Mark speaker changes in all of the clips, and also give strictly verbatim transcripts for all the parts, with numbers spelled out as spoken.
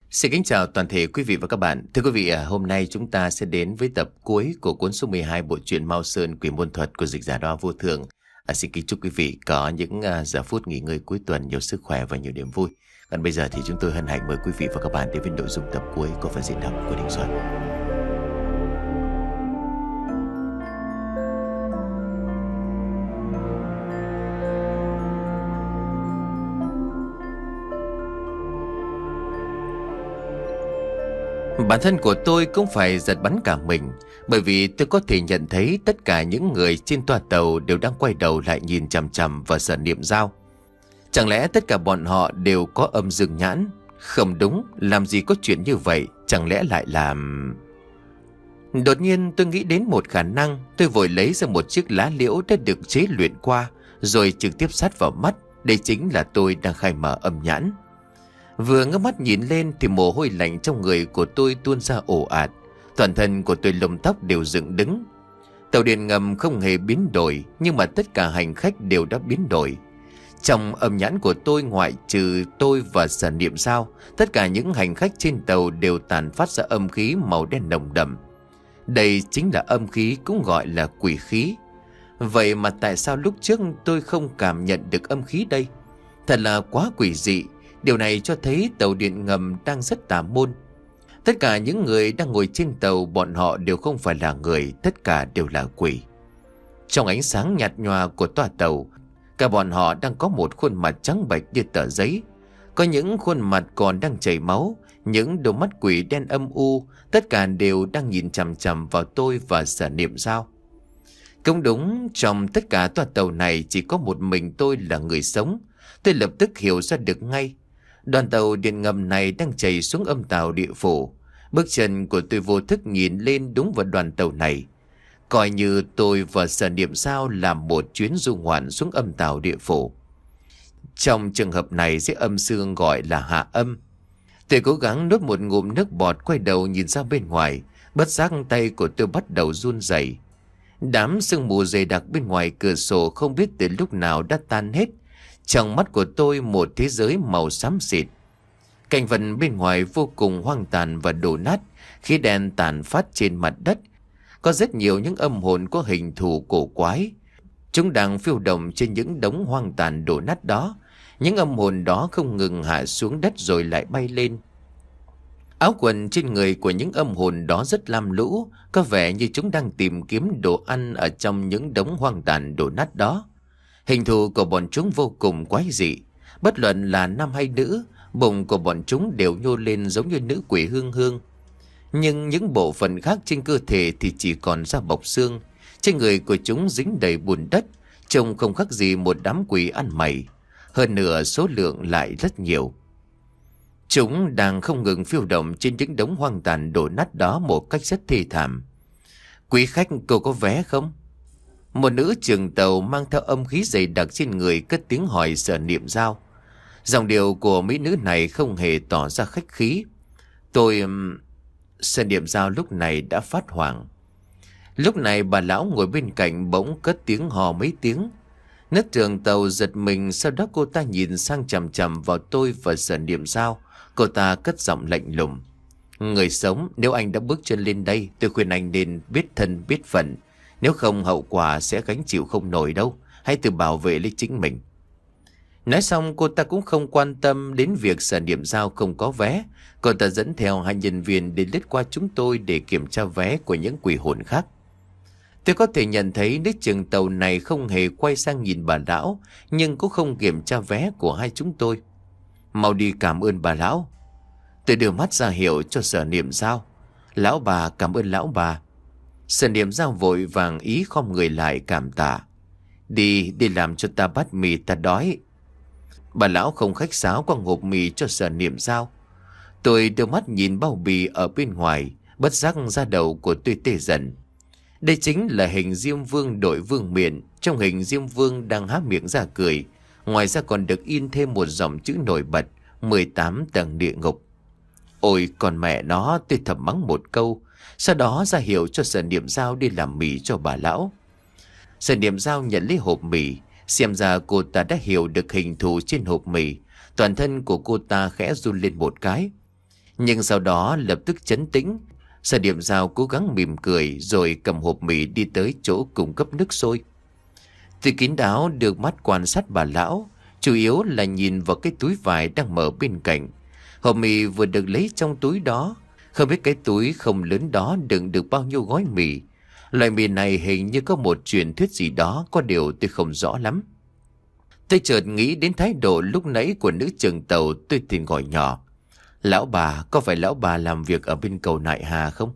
Speaker 1: Xin kính chào toàn thể quý vị và các bạn. Thưa quý vị, à, hôm nay chúng ta sẽ đến với tập cuối của cuốn số mười hai bộ truyện Mao Sơn Quỷ Môn Thuật của dịch giả Đoa Vô Thường. À, xin kính chúc quý vị có những à, giờ phút nghỉ ngơi cuối tuần nhiều sức khỏe và nhiều niềm vui. Còn bây giờ thì chúng tôi hân hạnh mời quý vị và các bạn đến với nội dung tập cuối của phần diễn đọc của Đình Soạn. Bản thân của tôi cũng phải giật bắn cả mình, bởi vì tôi có thể nhận thấy tất cả những người trên toa tàu đều đang quay đầu lại nhìn chằm chằm vào Sở Niệm Dao. Chẳng lẽ tất cả bọn họ đều có âm dương nhãn? Không đúng, làm gì có chuyện như vậy, chẳng lẽ lại làm... Đột nhiên tôi nghĩ đến một khả năng. Tôi vội lấy ra một chiếc lá liễu đã được chế luyện qua, rồi trực tiếp sát vào mắt. Đây chính là tôi đang khai mở âm nhãn. Vừa ngước mắt nhìn lên thì mồ hôi lạnh trong người của tôi tuôn ra ồ ạt. Toàn thân của tôi lông tóc đều dựng đứng. Tàu điện ngầm không hề biến đổi, nhưng mà tất cả hành khách đều đã biến đổi. Trong âm nhãn của tôi, ngoại trừ tôi và Sở Niệm Dao, tất cả những hành khách trên tàu đều tàn phát ra âm khí màu đen nồng đậm. Đây chính là âm khí, cũng gọi là quỷ khí. Vậy mà tại sao lúc trước tôi không cảm nhận được âm khí đây? Thật là quá quỷ dị. Điều này cho thấy tàu điện ngầm đang rất tà môn. Tất cả những người đang ngồi trên tàu, bọn họ đều không phải là người, tất cả đều là quỷ. Trong ánh sáng nhạt nhòa của toa tàu, cả bọn họ đang có một khuôn mặt trắng bệch như tờ giấy. Có những khuôn mặt còn đang chảy máu, những đôi mắt quỷ đen âm u, tất cả đều đang nhìn chằm chằm vào tôi và Sở Niệm Dao. Cũng đúng, trong tất cả toa tàu này chỉ có một mình tôi là người sống. Tôi lập tức hiểu ra được ngay. Đoàn tàu điện ngầm này đang chảy xuống âm tàu địa phủ. Bước chân của tôi vô thức nhìn lên đúng vào đoàn tàu này. Coi như tôi và Sở Niệm Dao làm một chuyến du ngoạn xuống âm tàu địa phủ. Trong trường hợp này dưới âm dương gọi là hạ âm. Tôi cố gắng nuốt một ngụm nước bọt, quay đầu nhìn ra bên ngoài. Bất giác tay của tôi bắt đầu run rẩy. Đám sương mù dày đặc bên ngoài cửa sổ không biết từ lúc nào đã tan hết. Trong mắt của tôi một thế giới màu xám xịt. Cảnh vật bên ngoài vô cùng hoang tàn và đổ nát. Khí đen tàn phát trên mặt đất. Có rất nhiều những âm hồn có hình thù cổ quái. Chúng đang phiêu động trên những đống hoang tàn đổ nát đó. Những âm hồn đó không ngừng hạ xuống đất rồi lại bay lên. Áo quần trên người của những âm hồn đó rất lam lũ, có vẻ như chúng đang tìm kiếm đồ ăn ở trong những đống hoang tàn đổ nát đó. Hình thù của bọn chúng vô cùng quái dị. Bất luận là nam hay nữ, bụng của bọn chúng đều nhô lên giống như nữ quỷ hương hương. Nhưng những bộ phận khác trên cơ thể thì chỉ còn da bọc xương. Trên người của chúng dính đầy bùn đất, trông không khác gì một đám quỷ ăn mày. Hơn nữa số lượng lại rất nhiều. Chúng đang không ngừng phiêu động trên những đống hoang tàn đổ nát đó một cách rất thê thảm. Quý khách, cô có vé không? Một nữ trưởng tàu mang theo âm khí dày đặc trên người cất tiếng hỏi Sở Niệm Dao. Giọng điệu của mỹ nữ này không hề tỏ ra khách khí. Tôi... Sở Niệm Dao lúc này đã phát hoảng. Lúc này bà lão ngồi bên cạnh bỗng cất tiếng hò mấy tiếng. Nước trưởng tàu giật mình, sau đó cô ta nhìn sang chằm chằm vào tôi và Sở Niệm Dao. Cô ta cất giọng lạnh lùng. Người sống, nếu anh đã bước chân lên đây, tôi khuyên anh nên biết thân biết phận. Nếu không hậu quả sẽ gánh chịu không nổi đâu. Hãy tự bảo vệ lấy chính mình. Nói xong cô ta cũng không quan tâm đến việc Sở Niệm Dao không có vé. Cô ta dẫn theo hai nhân viên đến lướt qua chúng tôi để kiểm tra vé của những quỷ hồn khác. Tôi có thể nhận thấy nước trường tàu này không hề quay sang nhìn bà lão, nhưng cũng không kiểm tra vé của hai chúng tôi. Mau đi cảm ơn bà lão. Tôi đưa mắt ra hiệu cho Sở Niệm Dao. Lão bà, cảm ơn lão bà. Sở Niệm Dao vội vàng ý khom người lại cảm tạ. Đi, đi làm cho ta bát mì, ta đói. Bà lão không khách sáo quăng hộp mì cho Sở Niệm Dao. Tôi đưa mắt nhìn bao bì ở bên ngoài, bất giác da đầu của tôi tê dần. Đây chính là hình Diêm Vương đội vương miện. Trong hình Diêm Vương đang há miệng ra cười. Ngoài ra còn được in thêm một dòng chữ nổi bật: mười tám tầng địa ngục. Ôi còn mẹ nó, tôi thầm mắng một câu. Sau đó ra hiệu cho Sở Niệm Dao đi làm mì cho bà lão. Sở Niệm Dao nhận lấy hộp mì. Xem ra cô ta đã hiểu được hình thù trên hộp mì. Toàn thân của cô ta khẽ run lên một cái. Nhưng sau đó lập tức trấn tĩnh. Sở Niệm Dao cố gắng mỉm cười rồi cầm hộp mì đi tới chỗ cung cấp nước sôi. Tôi kín đáo được mắt quan sát bà lão, chủ yếu là nhìn vào cái túi vải đang mở bên cạnh. Hộp mì vừa được lấy trong túi đó. Không biết cái túi không lớn đó đựng được bao nhiêu gói mì. Loại mì này hình như có một truyền thuyết gì đó, có điều tôi không rõ lắm. Tôi chợt nghĩ đến thái độ lúc nãy của nữ trưởng tàu, tôi liền gọi nhỏ: "Lão bà, có phải lão bà làm việc ở bên cầu Nại Hà không?"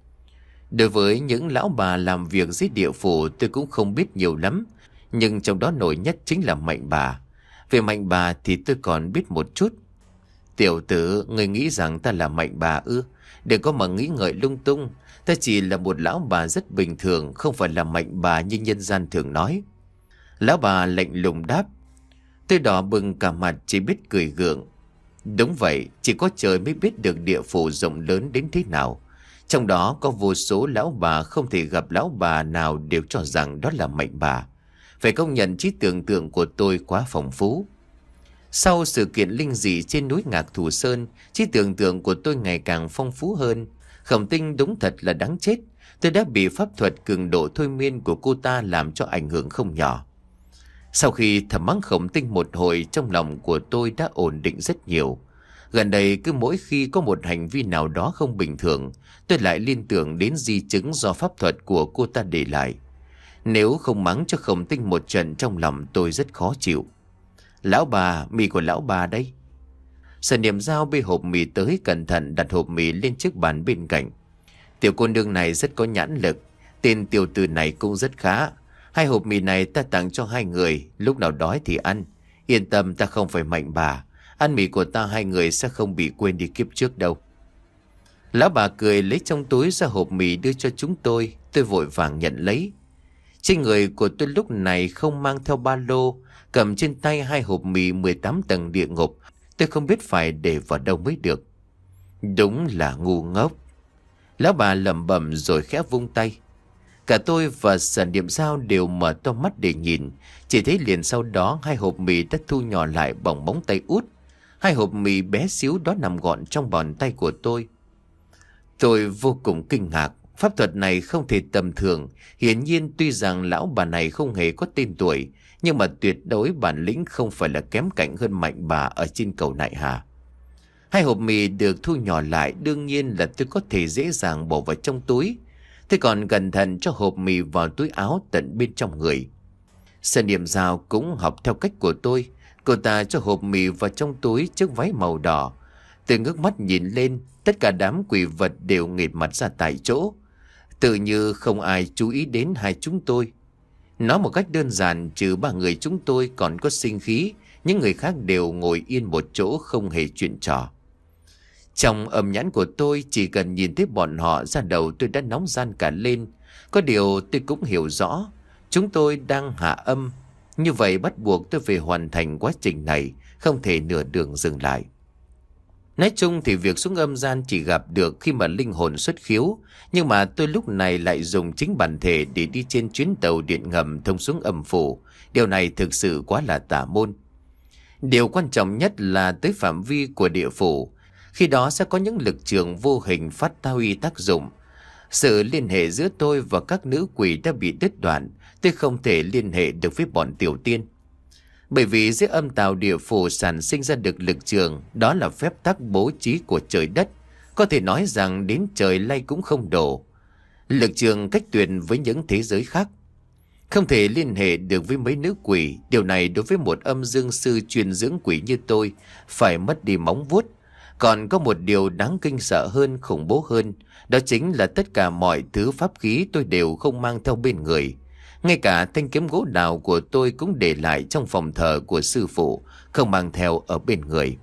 Speaker 1: Đối với những lão bà làm việc dưới địa phủ tôi cũng không biết nhiều lắm, nhưng trong đó nổi nhất chính là Mạnh bà. Về Mạnh bà thì tôi còn biết một chút. "Tiểu tử, ngươi nghĩ rằng ta là Mạnh bà ư? Đừng có mà nghĩ ngợi lung tung. Ta chỉ là một lão bà rất bình thường, không phải là Mạnh bà như nhân gian thường nói." Lão bà lạnh lùng đáp. Tôi đỏ bừng cả mặt, chỉ biết cười gượng. Đúng vậy, chỉ có trời mới biết được địa phủ rộng lớn đến thế nào. Trong đó có vô số lão bà, không thể gặp lão bà nào đều cho rằng đó là Mạnh bà. Phải công nhận trí tưởng tượng của tôi quá phong phú. Sau sự kiện linh dị trên núi Ngạc Thù Sơn, trí tưởng tượng của tôi ngày càng phong phú hơn. Khổng Tinh đúng thật là đáng chết. Tôi đã bị pháp thuật cường độ thôi miên của cô ta làm cho ảnh hưởng không nhỏ. Sau khi thầm mắng Khổng Tinh một hồi, trong lòng của tôi đã ổn định rất nhiều. Gần đây cứ mỗi khi có một hành vi nào đó không bình thường, tôi lại liên tưởng đến di chứng do pháp thuật của cô ta để lại. Nếu không mắng cho Khổng Tinh một trận, trong lòng tôi rất khó chịu. "Lão bà, mì của lão bà đây." Sở Niệm Dao bê hộp mì tới, cẩn thận đặt hộp mì lên chiếc bàn bên cạnh. "Tiểu cô nương này rất có nhãn lực, tên tiểu tử này cũng rất khá. Hai hộp mì này ta tặng cho hai người, lúc nào đói thì ăn. Yên tâm, ta không phải Mạnh bà. Ăn mì của ta hai người sẽ không bị quên đi kiếp trước đâu." Lão bà cười lấy trong túi ra hộp mì đưa cho chúng tôi. Tôi vội vàng nhận lấy. Trên người của tôi lúc này không mang theo ba lô, cầm trên tay hai hộp mì mười tám tầng địa ngục. Tôi không biết phải để vào đâu mới được. Đúng là ngu ngốc. Lão bà lẩm bẩm rồi khẽ vung tay. Cả tôi và Sở Niệm Dao đều mở to mắt để nhìn. Chỉ thấy liền sau đó hai hộp mì đã thu nhỏ lại bằng móng tay út. Hai hộp mì bé xíu đó nằm gọn trong bàn tay của tôi. Tôi vô cùng kinh ngạc. Pháp thuật này không thể tầm thường. Hiển nhiên tuy rằng lão bà này không hề có tên tuổi, nhưng mà tuyệt đối bản lĩnh không phải là kém cạnh hơn Mạnh bà ở trên cầu Nại Hà. Hai hộp mì được thu nhỏ lại, đương nhiên là tôi có thể dễ dàng bỏ vào trong túi. Tôi còn cẩn thận cho hộp mì vào túi áo tận bên trong người. Sở Niệm Dao cũng học theo cách của tôi. Cô ta cho hộp mì vào trong túi chiếc váy màu đỏ. Tôi ngước mắt nhìn lên, tất cả đám quỷ vật đều nghệt mặt ra tại chỗ, tự như không ai chú ý đến hai chúng tôi. Nói một cách đơn giản, trừ ba người chúng tôi còn có sinh khí, những người khác đều ngồi yên một chỗ không hề chuyện trò. Trong âm nhãn của tôi, chỉ cần nhìn thấy bọn họ ra đầu tôi đã nóng ran cả lên. Có điều tôi cũng hiểu rõ, chúng tôi đang hạ âm. Như vậy bắt buộc tôi phải hoàn thành quá trình này, không thể nửa đường dừng lại. Nói chung thì việc xuống âm gian chỉ gặp được khi mà linh hồn xuất khiếu. Nhưng mà tôi lúc này lại dùng chính bản thể để đi trên chuyến tàu điện ngầm thông xuống âm phủ. Điều này thực sự quá là tà môn. Điều quan trọng nhất là tới phạm vi của địa phủ. Khi đó sẽ có những lực trường vô hình phát huy tác dụng. Sự liên hệ giữa tôi và các nữ quỷ đã bị đứt đoạn. Tôi không thể liên hệ được với bọn tiểu tiên. Bởi vì dưới âm tào địa phủ sản sinh ra được lực trường, đó là phép tắc bố trí của trời đất. Có thể nói rằng đến trời lay cũng không đổ. Lực trường cách tuyệt với những thế giới khác. Không thể liên hệ được với mấy nữ quỷ. Điều này đối với một âm dương sư chuyên dưỡng quỷ như tôi phải mất đi móng vuốt. Còn có một điều đáng kinh sợ hơn, khủng bố hơn. Đó chính là tất cả mọi thứ pháp khí tôi đều không mang theo bên người. Ngay cả thanh kiếm gỗ đào của tôi cũng để lại trong phòng thờ của sư phụ, không mang theo ở bên người.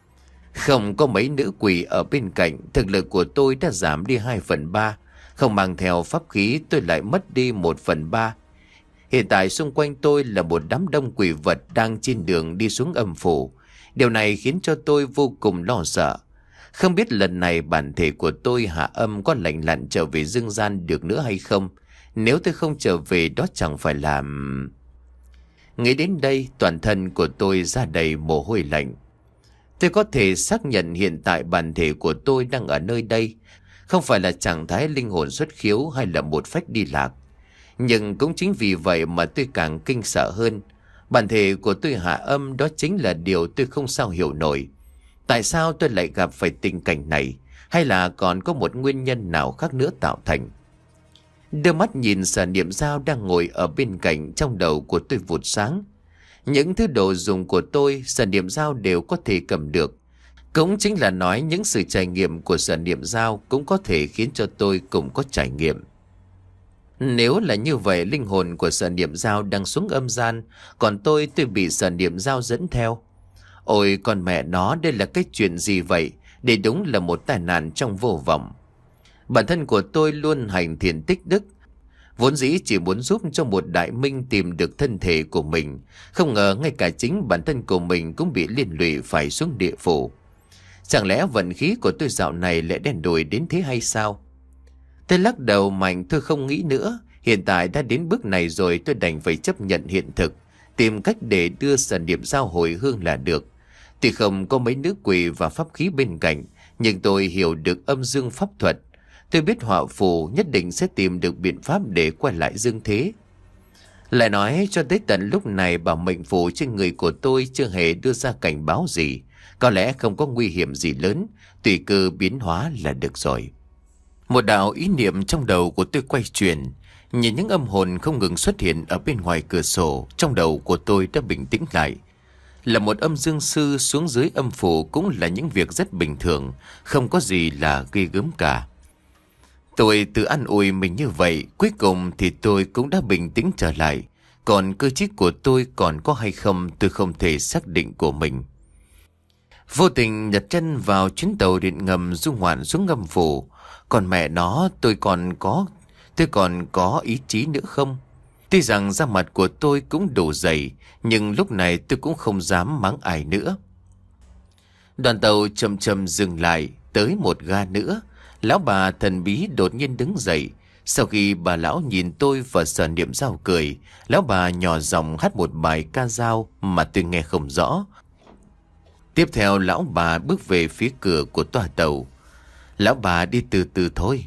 Speaker 1: Không có mấy nữ quỷ ở bên cạnh, thực lực của tôi đã giảm đi hai phần ba. Không mang theo pháp khí tôi lại mất đi một phần ba. Hiện tại xung quanh tôi là một đám đông quỷ vật đang trên đường đi xuống âm phủ. Điều này khiến cho tôi vô cùng lo sợ. Không biết lần này bản thể của tôi hạ âm có lành lặn trở về dương gian được nữa hay không. Nếu tôi không trở về đó chẳng phải làm... Nghĩ đến đây toàn thân của tôi ra đầy mồ hôi lạnh. Tôi có thể xác nhận hiện tại bản thể của tôi đang ở nơi đây, không phải là trạng thái linh hồn xuất khiếu hay là một phách đi lạc. Nhưng cũng chính vì vậy mà tôi càng kinh sợ hơn. Bản thể của tôi hạ âm, đó chính là điều tôi không sao hiểu nổi. Tại sao tôi lại gặp phải tình cảnh này? Hay là còn có một nguyên nhân nào khác nữa tạo thành? Đưa mắt nhìn Sở Niệm Dao đang ngồi ở bên cạnh, trong đầu của tôi vụt sáng. Những thứ đồ dùng của tôi, Sở Niệm Dao đều có thể cầm được. Cũng chính là nói những sự trải nghiệm của Sở Niệm Dao cũng có thể khiến cho tôi cũng có trải nghiệm. Nếu là như vậy, linh hồn của Sở Niệm Dao đang xuống âm gian, còn tôi tôi bị Sở Niệm Dao dẫn theo. Ôi con mẹ nó, đây là cái chuyện gì vậy? Đây đúng là một tai nạn trong vô vọng. Bản thân của tôi luôn hành thiện tích đức, vốn dĩ chỉ muốn giúp cho một đại minh tìm được thân thể của mình. Không ngờ ngay cả chính bản thân của mình cũng bị liên lụy phải xuống địa phủ. Chẳng lẽ vận khí của tôi dạo này lại đen đủi đến thế hay sao? Tôi lắc đầu mạnh, tôi không nghĩ nữa. Hiện tại đã đến bước này rồi, tôi đành phải chấp nhận hiện thực, tìm cách để đưa Sở Niệm Dao hồi hương là được. Tuy không có mấy nữ quỷ và pháp khí bên cạnh, nhưng tôi hiểu được âm dương pháp thuật. Tôi biết họa phù nhất định sẽ tìm được biện pháp để quay lại dương thế. Lại nói cho tới tận lúc này, bảo mệnh phù trên người của tôi chưa hề đưa ra cảnh báo gì. Có lẽ không có nguy hiểm gì lớn, tùy cơ biến hóa là được rồi. Một đạo ý niệm trong đầu của tôi quay chuyển. Nhìn những âm hồn không ngừng xuất hiện ở bên ngoài cửa sổ, trong đầu của tôi đã bình tĩnh lại. Là một âm dương sư xuống dưới âm phủ cũng là những việc rất bình thường, không có gì là ghê gớm cả. Tôi tự an ủi mình như vậy, cuối cùng thì tôi cũng đã bình tĩnh trở lại. Còn cơ trí của tôi còn có hay không, tôi không thể xác định của mình. Vô tình đặt chân vào chuyến tàu điện ngầm du ngoạn xuống âm phủ. Còn mẹ nó, tôi còn có tôi còn có ý chí nữa không? Tuy rằng da mặt của tôi cũng đủ dày, nhưng lúc này tôi cũng không dám mắng ai nữa. Đoàn tàu chậm chậm dừng lại, tới một ga nữa. Lão bà thần bí đột nhiên đứng dậy. Sau khi bà lão nhìn tôi và Sở Niệm Dao cười, lão bà nhỏ giọng hát một bài ca dao mà tôi nghe không rõ. Tiếp theo lão bà bước về phía cửa của toa tàu. Lão bà đi từ từ thôi.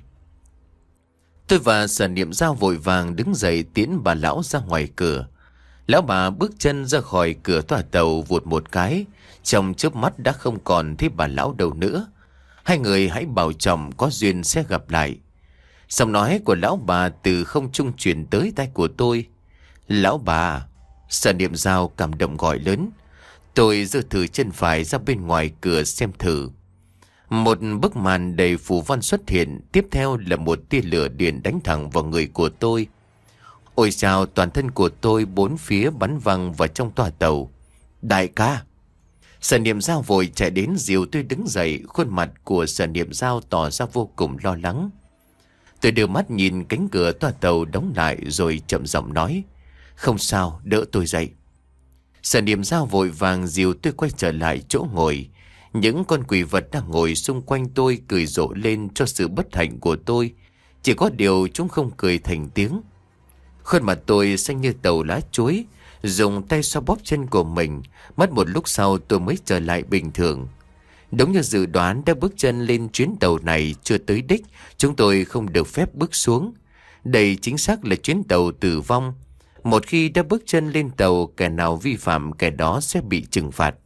Speaker 1: Tôi và Sở Niệm Dao vội vàng đứng dậy tiễn bà lão ra ngoài cửa. Lão bà bước chân ra khỏi cửa toa tàu vụt một cái, trong chớp mắt đã không còn thấy bà lão đâu nữa. Hai người hãy bảo trọng, có duyên sẽ gặp lại. Giọng nói của lão bà từ không trung truyền tới tai của tôi. Lão bà. Sở Niệm Dao cảm động gọi lớn. Tôi giơ thử chân phải ra bên ngoài cửa xem thử. Một bức màn đầy phù văn xuất hiện, tiếp theo là một tia lửa điện đánh thẳng vào người của tôi. Ôi chao, toàn thân của tôi bốn phía bắn văng vào trong toa tàu. Đại ca! Sở Niệm Dao vội chạy đến dìu tôi đứng dậy, khuôn mặt của Sở Niệm Dao tỏ ra vô cùng lo lắng. Tôi đưa mắt nhìn cánh cửa toa tàu đóng lại rồi chậm giọng nói. Không sao, đỡ tôi dậy. Sở Niệm Dao vội vàng dìu tôi quay trở lại chỗ ngồi. Những con quỷ vật đang ngồi xung quanh tôi cười rộ lên cho sự bất hạnh của tôi. Chỉ có điều chúng không cười thành tiếng. Khuôn mặt tôi xanh như tàu lá chuối, dùng tay xoa bóp chân của mình. Mất một lúc sau tôi mới trở lại bình thường. Đúng như dự đoán, đã bước chân lên chuyến tàu này chưa tới đích, chúng tôi không được phép bước xuống. Đây chính xác là chuyến tàu tử vong. Một khi đã bước chân lên tàu, kẻ nào vi phạm kẻ đó sẽ bị trừng phạt.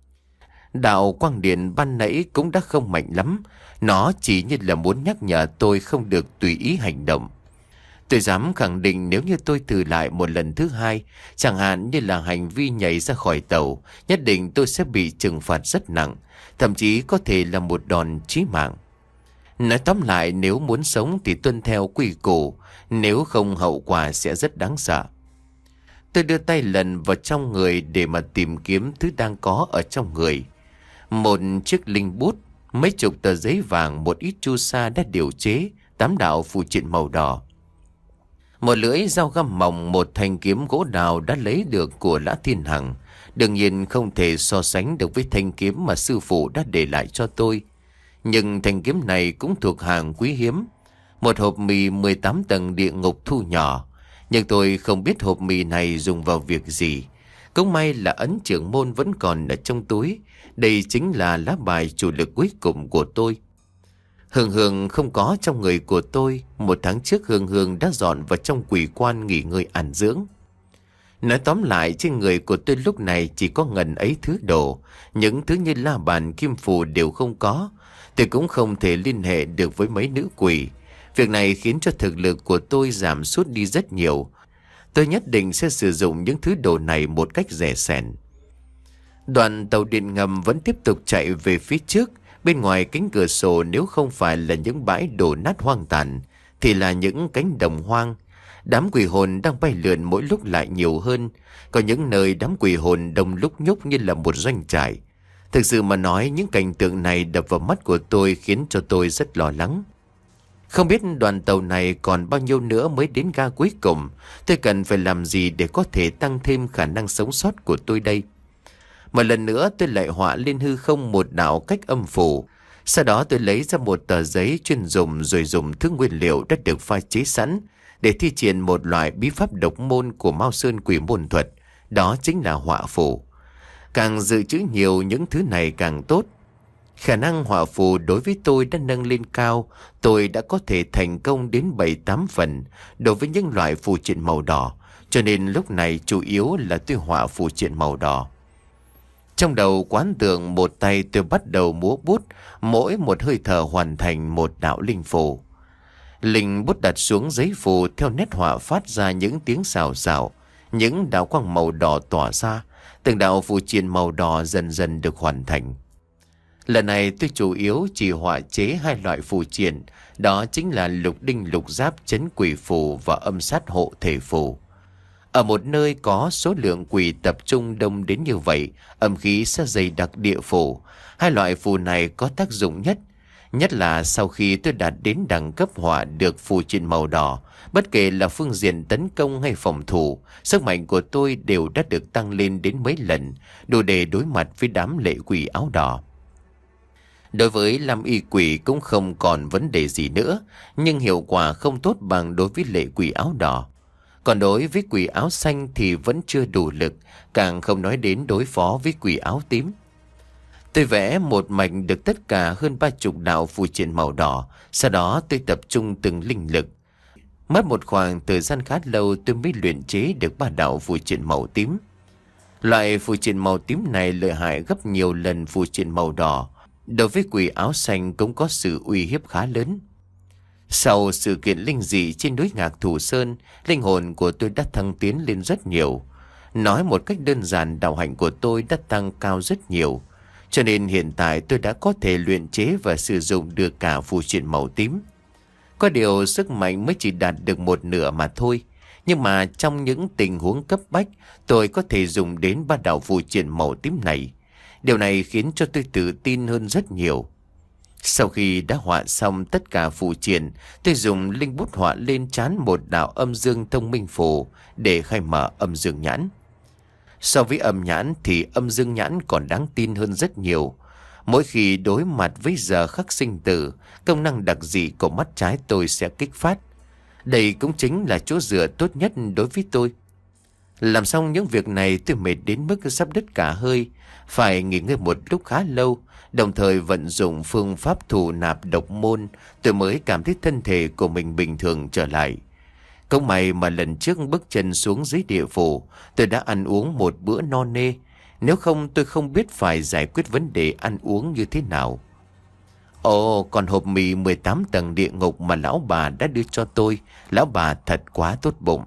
Speaker 1: Đạo quang điện ban nãy cũng đã không mạnh lắm. Nó chỉ như là muốn nhắc nhở tôi không được tùy ý hành động. Tôi dám khẳng định nếu như tôi thử lại một lần thứ hai, chẳng hạn như là hành vi nhảy ra khỏi tàu, nhất định tôi sẽ bị trừng phạt rất nặng, thậm chí có thể là một đòn chí mạng. Nói tóm lại, nếu muốn sống thì tuân theo quy củ, nếu không hậu quả sẽ rất đáng sợ. Tôi đưa tay lần vào trong người để mà tìm kiếm thứ đang có ở trong người. Một chiếc linh bút, mấy chục tờ giấy vàng, một ít chu sa đã điều chế, tám đạo phù triện màu đỏ. Một lưỡi dao găm mỏng, một thanh kiếm gỗ đào đã lấy được của Lã Thiên Hằng. Đương nhiên không thể so sánh được với thanh kiếm mà sư phụ đã để lại cho tôi. Nhưng thanh kiếm này cũng thuộc hàng quý hiếm. Một hộp mì mười tám tầng địa ngục thu nhỏ. Nhưng tôi không biết hộp mì này dùng vào việc gì. Cũng may là ấn trưởng môn vẫn còn ở trong túi. Đây chính là lá bài chủ lực cuối cùng của tôi. Hương Hương không có trong người của tôi. Một tháng trước Hương Hương đã dọn vào trong quỷ quan nghỉ ngơi an dưỡng. Nói tóm lại, trên người của tôi lúc này chỉ có ngần ấy thứ đồ. Những thứ như la bàn, kim phù đều không có. Tôi cũng không thể liên hệ được với mấy nữ quỷ. Việc này khiến cho thực lực của tôi giảm sút đi rất nhiều. Tôi nhất định sẽ sử dụng những thứ đồ này một cách rẻ sẻn. Đoàn tàu điện ngầm vẫn tiếp tục chạy về phía trước. Bên ngoài cánh cửa sổ, nếu không phải là những bãi đổ nát hoang tàn thì là những cánh đồng hoang. Đám quỷ hồn đang bay lượn mỗi lúc lại nhiều hơn. Có những nơi đám quỷ hồn đông lúc nhúc như là một doanh trại. Thực sự mà nói, những cảnh tượng này đập vào mắt của tôi khiến cho tôi rất lo lắng. Không biết đoàn tàu này còn bao nhiêu nữa mới đến ga cuối cùng. Tôi cần phải làm gì để có thể tăng thêm khả năng sống sót của tôi đây? Một lần nữa tôi lại họa lên hư không một đạo cách âm phủ. Sau đó tôi lấy ra một tờ giấy chuyên dùng, rồi dùng thứ nguyên liệu đã được pha chế sẵn để thi triển một loại bí pháp độc môn của Mao Sơn Quỷ Môn Thuật. Đó chính là họa phù. Càng dự trữ nhiều những thứ này càng tốt. Khả năng họa phù đối với tôi đã nâng lên cao. Tôi đã có thể thành công đến bảy tám phần đối với những loại phù triện màu đỏ. Cho nên lúc này chủ yếu là tôi họa phù triện màu đỏ. Trong đầu quán tưởng, một tay tôi bắt đầu múa bút, mỗi một hơi thở hoàn thành một đạo linh phù. Linh bút đặt xuống giấy phù, theo nét họa phát ra những tiếng xào xào, những đạo quang màu đỏ tỏa ra, từng đạo phù triện màu đỏ dần dần được hoàn thành. Lần này tôi chủ yếu chỉ họa chế hai loại phù triện, đó chính là lục đinh lục giáp chấn quỷ phù và âm sát hộ thể phù. Ở một nơi có số lượng quỷ tập trung đông đến như vậy, âm khí sẽ dày đặc địa phù. Hai loại phù này có tác dụng nhất. Nhất là sau khi tôi đạt đến đẳng cấp họa được phù triện màu đỏ, bất kể là phương diện tấn công hay phòng thủ, sức mạnh của tôi đều đã được tăng lên đến mấy lần, đủ để đối mặt với đám lệ quỷ áo đỏ. Đối với Lam Y quỷ cũng không còn vấn đề gì nữa, nhưng hiệu quả không tốt bằng đối với lệ quỷ áo đỏ. Còn đối với quỷ áo xanh thì vẫn chưa đủ lực, càng không nói đến đối phó với quỷ áo tím. Tôi vẽ một mạch được tất cả hơn ba chục đạo phù triện màu đỏ, sau đó tôi tập trung từng linh lực. Mất một khoảng thời gian khá lâu tôi mới luyện chế được ba đạo phù triện màu tím. Loại phù triện màu tím này lợi hại gấp nhiều lần phù triện màu đỏ. Đối với quỷ áo xanh cũng có sự uy hiếp khá lớn. Sau sự kiện linh dị trên núi Ngạc Thủ Sơn, linh hồn của tôi đã thăng tiến lên rất nhiều. Nói một cách đơn giản, đạo hạnh của tôi đã tăng cao rất nhiều. Cho nên hiện tại tôi đã có thể luyện chế và sử dụng được cả phù triện màu tím. Có điều sức mạnh mới chỉ đạt được một nửa mà thôi. Nhưng mà trong những tình huống cấp bách, tôi có thể dùng đến ba đạo phù triện màu tím này. Điều này khiến cho tôi tự tin hơn rất nhiều. Sau khi đã họa xong tất cả phù triện, tôi dùng linh bút họa lên trán một đạo âm dương thông minh phù để khai mở âm dương nhãn. So với âm nhãn thì âm dương nhãn còn đáng tin hơn rất nhiều. Mỗi khi đối mặt với giờ khắc sinh tử, công năng đặc dị của mắt trái tôi sẽ kích phát. Đây cũng chính là chỗ dựa tốt nhất đối với tôi. Làm xong những việc này tôi mệt đến mức sắp đứt cả hơi, phải nghỉ ngơi một lúc khá lâu, đồng thời vận dụng phương pháp thù nạp độc môn, tôi mới cảm thấy thân thể của mình bình thường trở lại. Cũng may mà lần trước bước chân xuống dưới địa phủ, tôi đã ăn uống một bữa no nê, nếu không tôi không biết phải giải quyết vấn đề ăn uống như thế nào. Ồ, còn hộp mì mười tám tầng địa ngục mà lão bà đã đưa cho tôi, lão bà thật quá tốt bụng.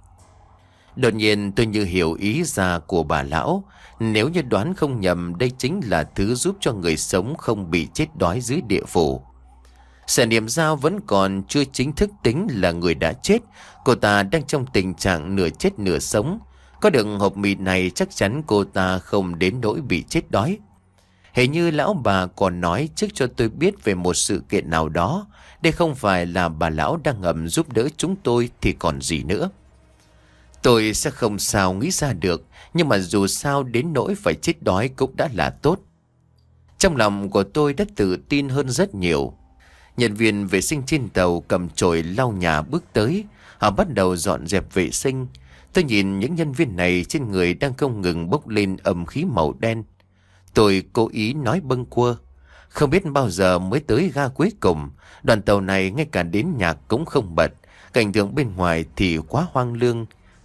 Speaker 1: Đột nhiên tôi như hiểu ý ra của bà lão. Nếu như đoán không nhầm, đây chính là thứ giúp cho người sống không bị chết đói dưới địa phủ. Sở Niệm Giao vẫn còn chưa chính thức tính là người đã chết. Cô ta đang trong tình trạng nửa chết nửa sống. Có được hộp mì này chắc chắn cô ta không đến nỗi bị chết đói. Hình như lão bà còn nói trước cho tôi biết về một sự kiện nào đó. Đây không phải là bà lão đang ngầm giúp đỡ chúng tôi thì còn gì nữa. Tôi sẽ không sao nghĩ ra được, nhưng mà dù sao đến nỗi phải chết đói cũng đã là tốt. Trong lòng của tôi đã tự tin hơn rất nhiều. Nhân viên vệ sinh trên tàu cầm chổi lau nhà bước tới. Họ bắt đầu dọn dẹp vệ sinh. Tôi nhìn những nhân viên này trên người đang không ngừng bốc lên âm khí màu đen. Tôi cố ý nói bâng quơ. Không biết bao giờ mới tới ga cuối cùng. Đoàn tàu này ngay cả đến nhạc cũng không bật. Cảnh tượng bên ngoài thì quá hoang lương.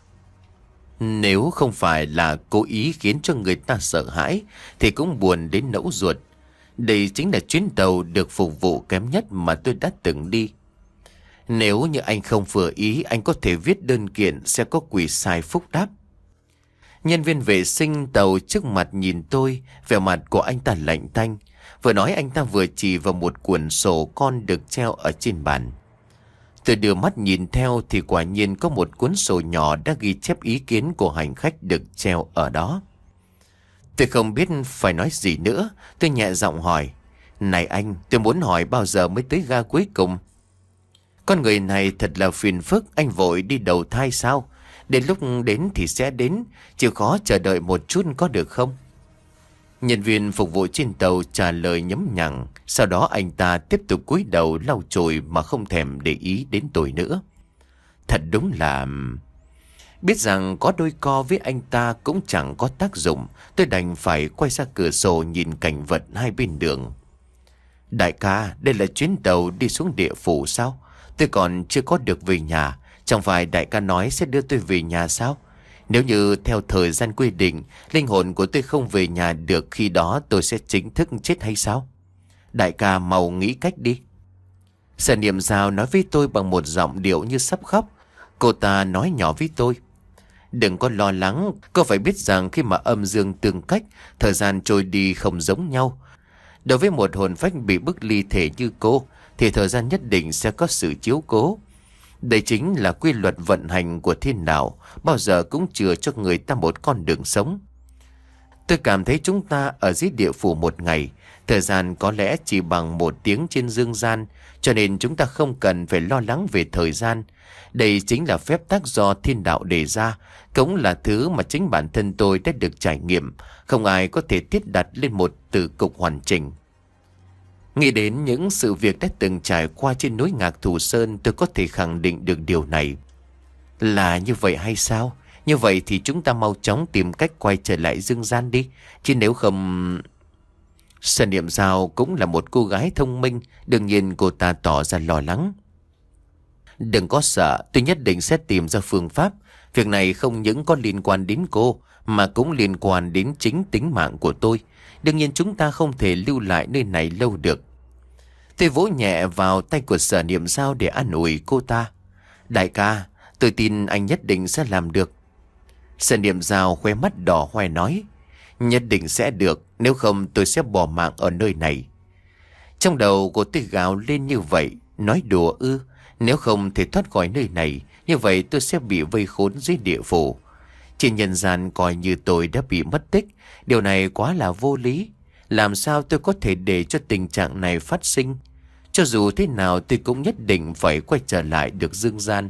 Speaker 1: Nếu không phải là cố ý khiến cho người ta sợ hãi thì cũng buồn đến nẫu ruột. Đây chính là chuyến tàu được phục vụ kém nhất mà tôi đã từng đi. Nếu như anh không vừa ý, anh có thể viết đơn kiện sẽ có quỷ sai phúc đáp. Nhân viên vệ sinh tàu trước mặt nhìn tôi, vẻ mặt của anh ta lạnh tanh. Vừa nói anh ta vừa chỉ vào một cuộn sổ con được treo ở trên bàn. Tôi đưa mắt nhìn theo thì quả nhiên có một cuốn sổ nhỏ đã ghi chép ý kiến của hành khách được treo ở đó. Tôi không biết phải nói gì nữa, tôi nhẹ giọng hỏi. Này anh, tôi muốn hỏi bao giờ mới tới ga cuối cùng? Con người này thật là phiền phức, anh vội đi đầu thai sao? Đến lúc đến thì sẽ đến, chịu khó chờ đợi một chút có được không? Nhân viên phục vụ trên tàu trả lời nhấm nhằng. Sau đó anh ta tiếp tục cúi đầu lau chùi mà không thèm để ý đến tôi nữa. Thật đúng là... Biết rằng có đôi co với anh ta cũng chẳng có tác dụng, tôi đành phải quay ra cửa sổ nhìn cảnh vật hai bên đường. Đại ca, đây là chuyến tàu đi xuống địa phủ sao? Tôi còn chưa có được về nhà. Chẳng phải đại ca nói sẽ đưa tôi về nhà sao? Nếu như theo thời gian quy định, linh hồn của tôi không về nhà được, khi đó tôi sẽ chính thức chết hay sao? Đại ca mau nghĩ cách đi. Sở Niệm Giao nói với tôi bằng một giọng điệu như sắp khóc. Cô ta nói nhỏ với tôi. Đừng có lo lắng, cô phải biết rằng khi mà âm dương tương cách, thời gian trôi đi không giống nhau. Đối với một hồn phách bị bức ly thể như cô, thì thời gian nhất định sẽ có sự chiếu cố. Đây chính là quy luật vận hành của thiên đạo, bao giờ cũng chừa cho người ta một con đường sống. Tôi cảm thấy chúng ta ở dưới địa phủ một ngày, thời gian có lẽ chỉ bằng một tiếng trên dương gian, cho nên chúng ta không cần phải lo lắng về thời gian. Đây chính là phép tắc do thiên đạo đề ra, cũng là thứ mà chính bản thân tôi đã được trải nghiệm, không ai có thể thiết đặt lên một từ cục hoàn chỉnh. Nghĩ đến những sự việc đã từng trải qua trên núi Ngạc Thù Sơn, tôi có thể khẳng định được điều này. Là như vậy hay sao? Như vậy thì chúng ta mau chóng tìm cách quay trở lại dương gian đi, chứ nếu không... Sở Niệm Giao cũng là một cô gái thông minh, đương nhiên cô ta tỏ ra lo lắng. Đừng có sợ, tôi nhất định sẽ tìm ra phương pháp. Việc này không những có liên quan đến cô, mà cũng liên quan đến chính tính mạng của tôi. Đương nhiên chúng ta không thể lưu lại nơi này lâu được. Tôi vỗ nhẹ vào tay của Sở Niệm Giao để an ủi cô ta. Đại ca, tôi tin anh nhất định sẽ làm được. Sở Niệm Giao khoe mắt đỏ hoe nói. Nhất định sẽ được, nếu không tôi sẽ bỏ mạng ở nơi này. Trong đầu của tôi gào lên như vậy. Nói đùa ư? Nếu không thể thoát khỏi nơi này, như vậy tôi sẽ bị vây khốn dưới địa phủ. Trên nhân gian coi như tôi đã bị mất tích. Điều này quá là vô lý. Làm sao tôi có thể để cho tình trạng này phát sinh? Cho dù thế nào tôi cũng nhất định phải quay trở lại được dương gian.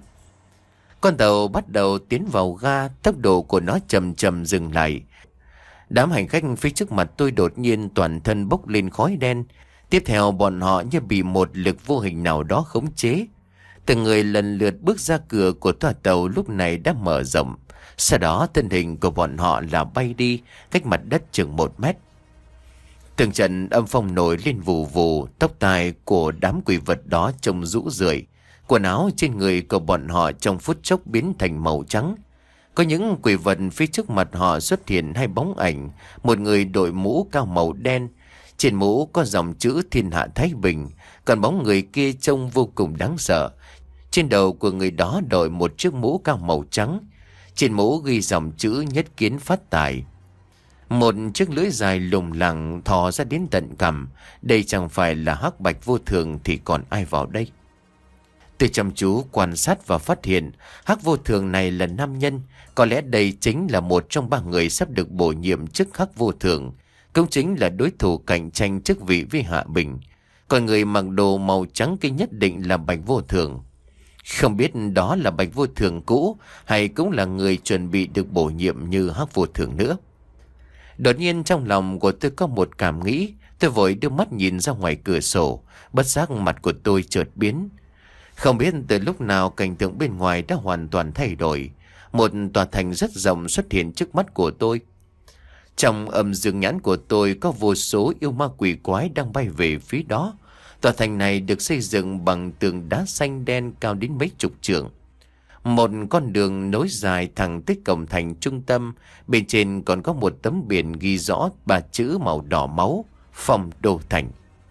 Speaker 1: Con tàu bắt đầu tiến vào ga, tốc độ của nó chậm chậm dừng lại. Đám hành khách phía trước mặt tôi đột nhiên toàn thân bốc lên khói đen. Tiếp theo bọn họ như bị một lực vô hình nào đó khống chế. Từng người lần lượt bước ra cửa của toa tàu lúc này đã mở rộng. Sau đó thân hình của bọn họ là bay đi cách mặt đất chừng một mét. Từng trận âm phong nổi lên vù vù, tóc tai của đám quỷ vật đó trông rũ rượi. Quần áo trên người của bọn họ trong phút chốc biến thành màu trắng. Có những quỷ vật phía trước mặt họ xuất hiện hai bóng ảnh. Một người đội mũ cao màu đen, trên mũ có dòng chữ Thiên Hạ Thái Bình. Còn bóng người kia trông vô cùng đáng sợ. Trên đầu của người đó đội một chiếc mũ cao màu trắng. Trên mũ ghi dòng chữ Nhất Kiến Phát Tài. Một chiếc lưỡi dài lủng lẳng thò ra đến tận cằm. Đây chẳng phải là Hắc Bạch Vô Thường thì còn ai vào đây? Tôi chăm chú quan sát và phát hiện Hắc Vô Thường này là nam nhân. Có lẽ đây chính là một trong ba người sắp được bổ nhiệm chức Hắc Vô Thường, cũng chính là đối thủ cạnh tranh chức vị với Hạ Bình. Còn người mặc đồ màu trắng kia nhất định là Bạch Vô Thường. Không biết đó là Bạch Vô Thường cũ hay cũng là người chuẩn bị được bổ nhiệm như Hắc Vô Thường nữa. Đột nhiên trong lòng của tôi có một cảm nghĩ. Tôi vội đưa mắt nhìn ra ngoài cửa sổ. Bất giác mặt của tôi chợt biến. Không biết từ lúc nào cảnh tượng bên ngoài đã hoàn toàn thay đổi. Một tòa thành rất rộng xuất hiện trước mắt của tôi. Trong âm dương nhãn của tôi có vô số yêu ma quỷ quái đang bay về phía đó. Tòa thành này được xây dựng bằng tường đá xanh đen cao đến mấy chục trượng. Một con đường nối dài thẳng tới cổng thành trung tâm, bên trên còn có một tấm biển ghi rõ ba chữ màu đỏ máu: Phong Đô Thành.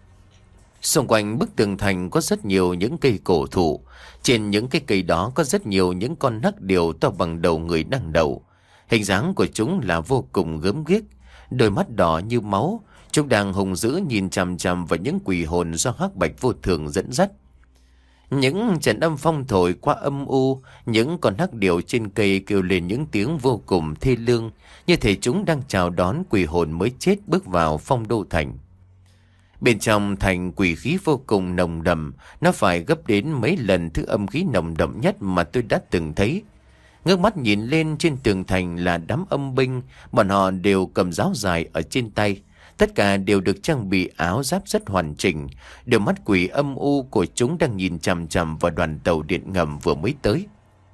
Speaker 1: Xung quanh bức tường thành có rất nhiều những cây cổ thụ. Trên những cây cây đó có rất nhiều những con hắc điểu to bằng đầu người đang đậu. Hình dáng của chúng là vô cùng gớm ghiếc, đôi mắt đỏ như máu. Chúng đang hung dữ nhìn chằm chằm vào những quỷ hồn do hắc bạch vô thường dẫn dắt. Những trận âm phong thổi qua âm u, những con hắc điểu trên cây kêu lên những tiếng vô cùng thê lương, như thể chúng đang chào đón quỷ hồn mới chết bước vào Phong Đô Thành. Bên trong thành quỷ khí vô cùng nồng đậm, nó phải gấp đến mấy lần thứ âm khí nồng đậm nhất mà tôi đã từng thấy. Ngước mắt nhìn lên trên tường thành là đám âm binh, bọn họ đều cầm giáo dài ở trên tay. Tất cả đều được trang bị áo giáp rất hoàn chỉnh. Đôi mắt quỷ âm u của chúng đang nhìn chằm chằm vào đoàn tàu điện ngầm vừa mới tới.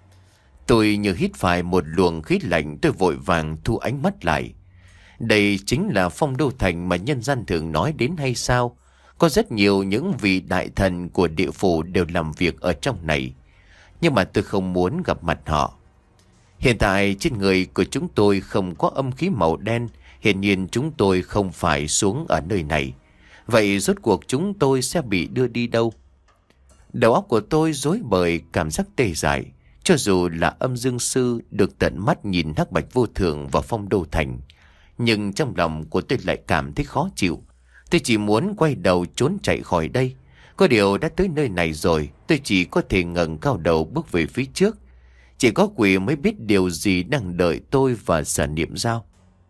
Speaker 1: Tôi như hít phải một luồng khí lạnh, tôi vội vàng thu ánh mắt lại. Đây chính là Phong Đô Thành mà nhân gian thường nói đến hay sao? Có rất nhiều những vị đại thần của địa phủ đều làm việc ở trong này. Nhưng mà tôi không muốn gặp mặt họ. Hiện tại trên người của chúng tôi không có âm khí màu đen. Hiển nhiên chúng tôi không phải xuống ở nơi này. Vậy rốt cuộc chúng tôi sẽ bị đưa đi đâu? Đầu óc của tôi rối bời, cảm giác tê dại. Cho dù là âm dương sư được tận mắt nhìn hắc bạch vô thường vào Phong Đô Thành, nhưng trong lòng của tôi lại cảm thấy khó chịu. Tôi chỉ muốn quay đầu trốn chạy khỏi đây. Có điều đã tới nơi này rồi, tôi chỉ có thể ngẩng cao đầu bước về phía trước. Chỉ có quỷ mới biết điều gì đang đợi tôi và Sở Niệm Dao.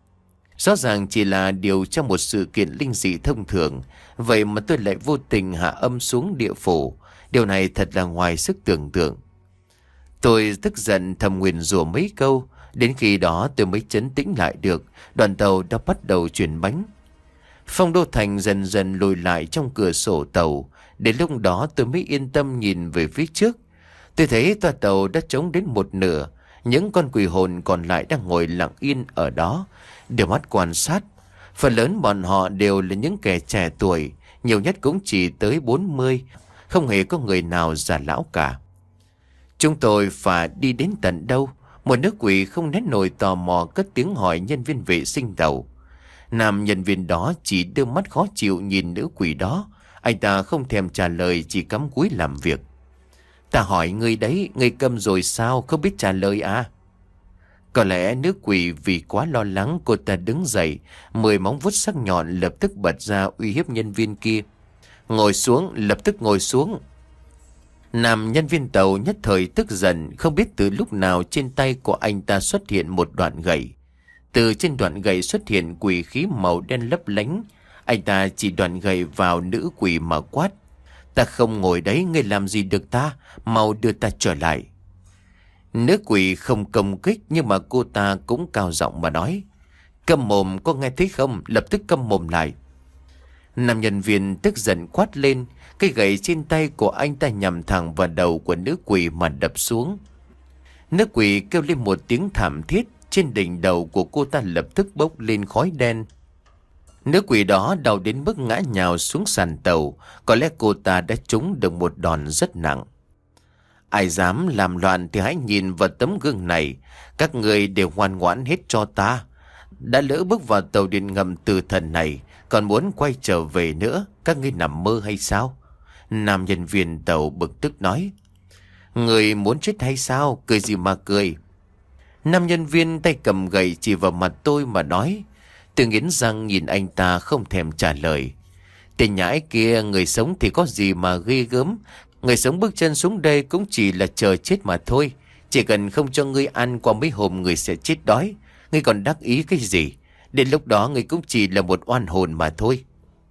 Speaker 1: Rõ ràng chỉ là điều trong một sự kiện linh dị thông thường, vậy mà tôi lại vô tình hạ âm xuống địa phủ. Điều này thật là ngoài sức tưởng tượng. Tôi tức giận thầm nguyền rủa mấy câu. Đến khi đó tôi mới trấn tĩnh lại được. Đoàn tàu đã bắt đầu chuyển bánh. Phong Đô Thành dần dần lùi lại trong cửa sổ tàu. Đến lúc đó tôi mới yên tâm nhìn về phía trước. Tôi thấy toa tàu đã trống đến một nửa. Những con quỷ hồn còn lại đang ngồi lặng yên ở đó, đều mắt quan sát. Phần lớn bọn họ đều là những kẻ trẻ tuổi, nhiều nhất cũng chỉ tới bốn mươi, không hề có người nào già lão cả. Chúng tôi phải đi đến tận đâu? Một nữ quỷ không nén nổi tò mò cất tiếng hỏi nhân viên vệ sinh tàu. Nam nhân viên đó chỉ đưa mắt khó chịu nhìn nữ quỷ đó. Anh ta không thèm trả lời, chỉ cắm cúi làm việc. Ta hỏi ngươi đấy, ngươi câm rồi sao, không biết trả lời à? Có lẽ nữ quỷ vì quá lo lắng, cô ta đứng dậy, mười móng vuốt sắc nhọn lập tức bật ra uy hiếp nhân viên kia. Ngồi xuống, lập tức ngồi xuống. Nam nhân viên tàu nhất thời tức giận, không biết từ lúc nào trên tay của anh ta xuất hiện một đoạn gậy. Từ trên đoạn gậy xuất hiện quỷ khí màu đen lấp lánh. Anh ta chỉ đoạn gậy vào nữ quỷ mà quát. Ta không ngồi đấy, ngươi làm gì được ta, mau đưa ta trở lại. Nữ quỷ không công kích, nhưng mà cô ta cũng cao giọng mà nói. Câm mồm, có nghe thấy không, lập tức câm mồm lại. Nam nhân viên tức giận quát lên. Cây gậy trên tay của anh ta nhằm thẳng vào đầu của nữ quỷ mà đập xuống. Nữ quỷ kêu lên một tiếng thảm thiết. Trên đỉnh đầu của cô ta lập tức bốc lên khói đen. Nữ quỷ đó đau đến mức ngã nhào xuống sàn tàu. Có lẽ cô ta đã trúng được một đòn rất nặng. Ai dám làm loạn thì hãy nhìn vào tấm gương này. Các người đều ngoan ngoãn hết cho ta. Đã lỡ bước vào tàu điện ngầm từ thần này, còn muốn quay trở về nữa. Các ngươi nằm mơ hay sao? Nam nhân viên tàu bực tức nói. Người muốn chết hay sao? Cười gì mà cười? Nam nhân viên tay cầm gậy chỉ vào mặt tôi mà nói. Tôi nghiến răng nhìn anh ta không thèm trả lời. Tên nhãi kia, người sống thì có gì mà ghê gớm. Người sống bước chân xuống đây cũng chỉ là chờ chết mà thôi. Chỉ cần không cho ngươi ăn qua mấy hôm người sẽ chết đói. Ngươi còn đắc ý cái gì? Đến lúc đó ngươi cũng chỉ là một oan hồn mà thôi.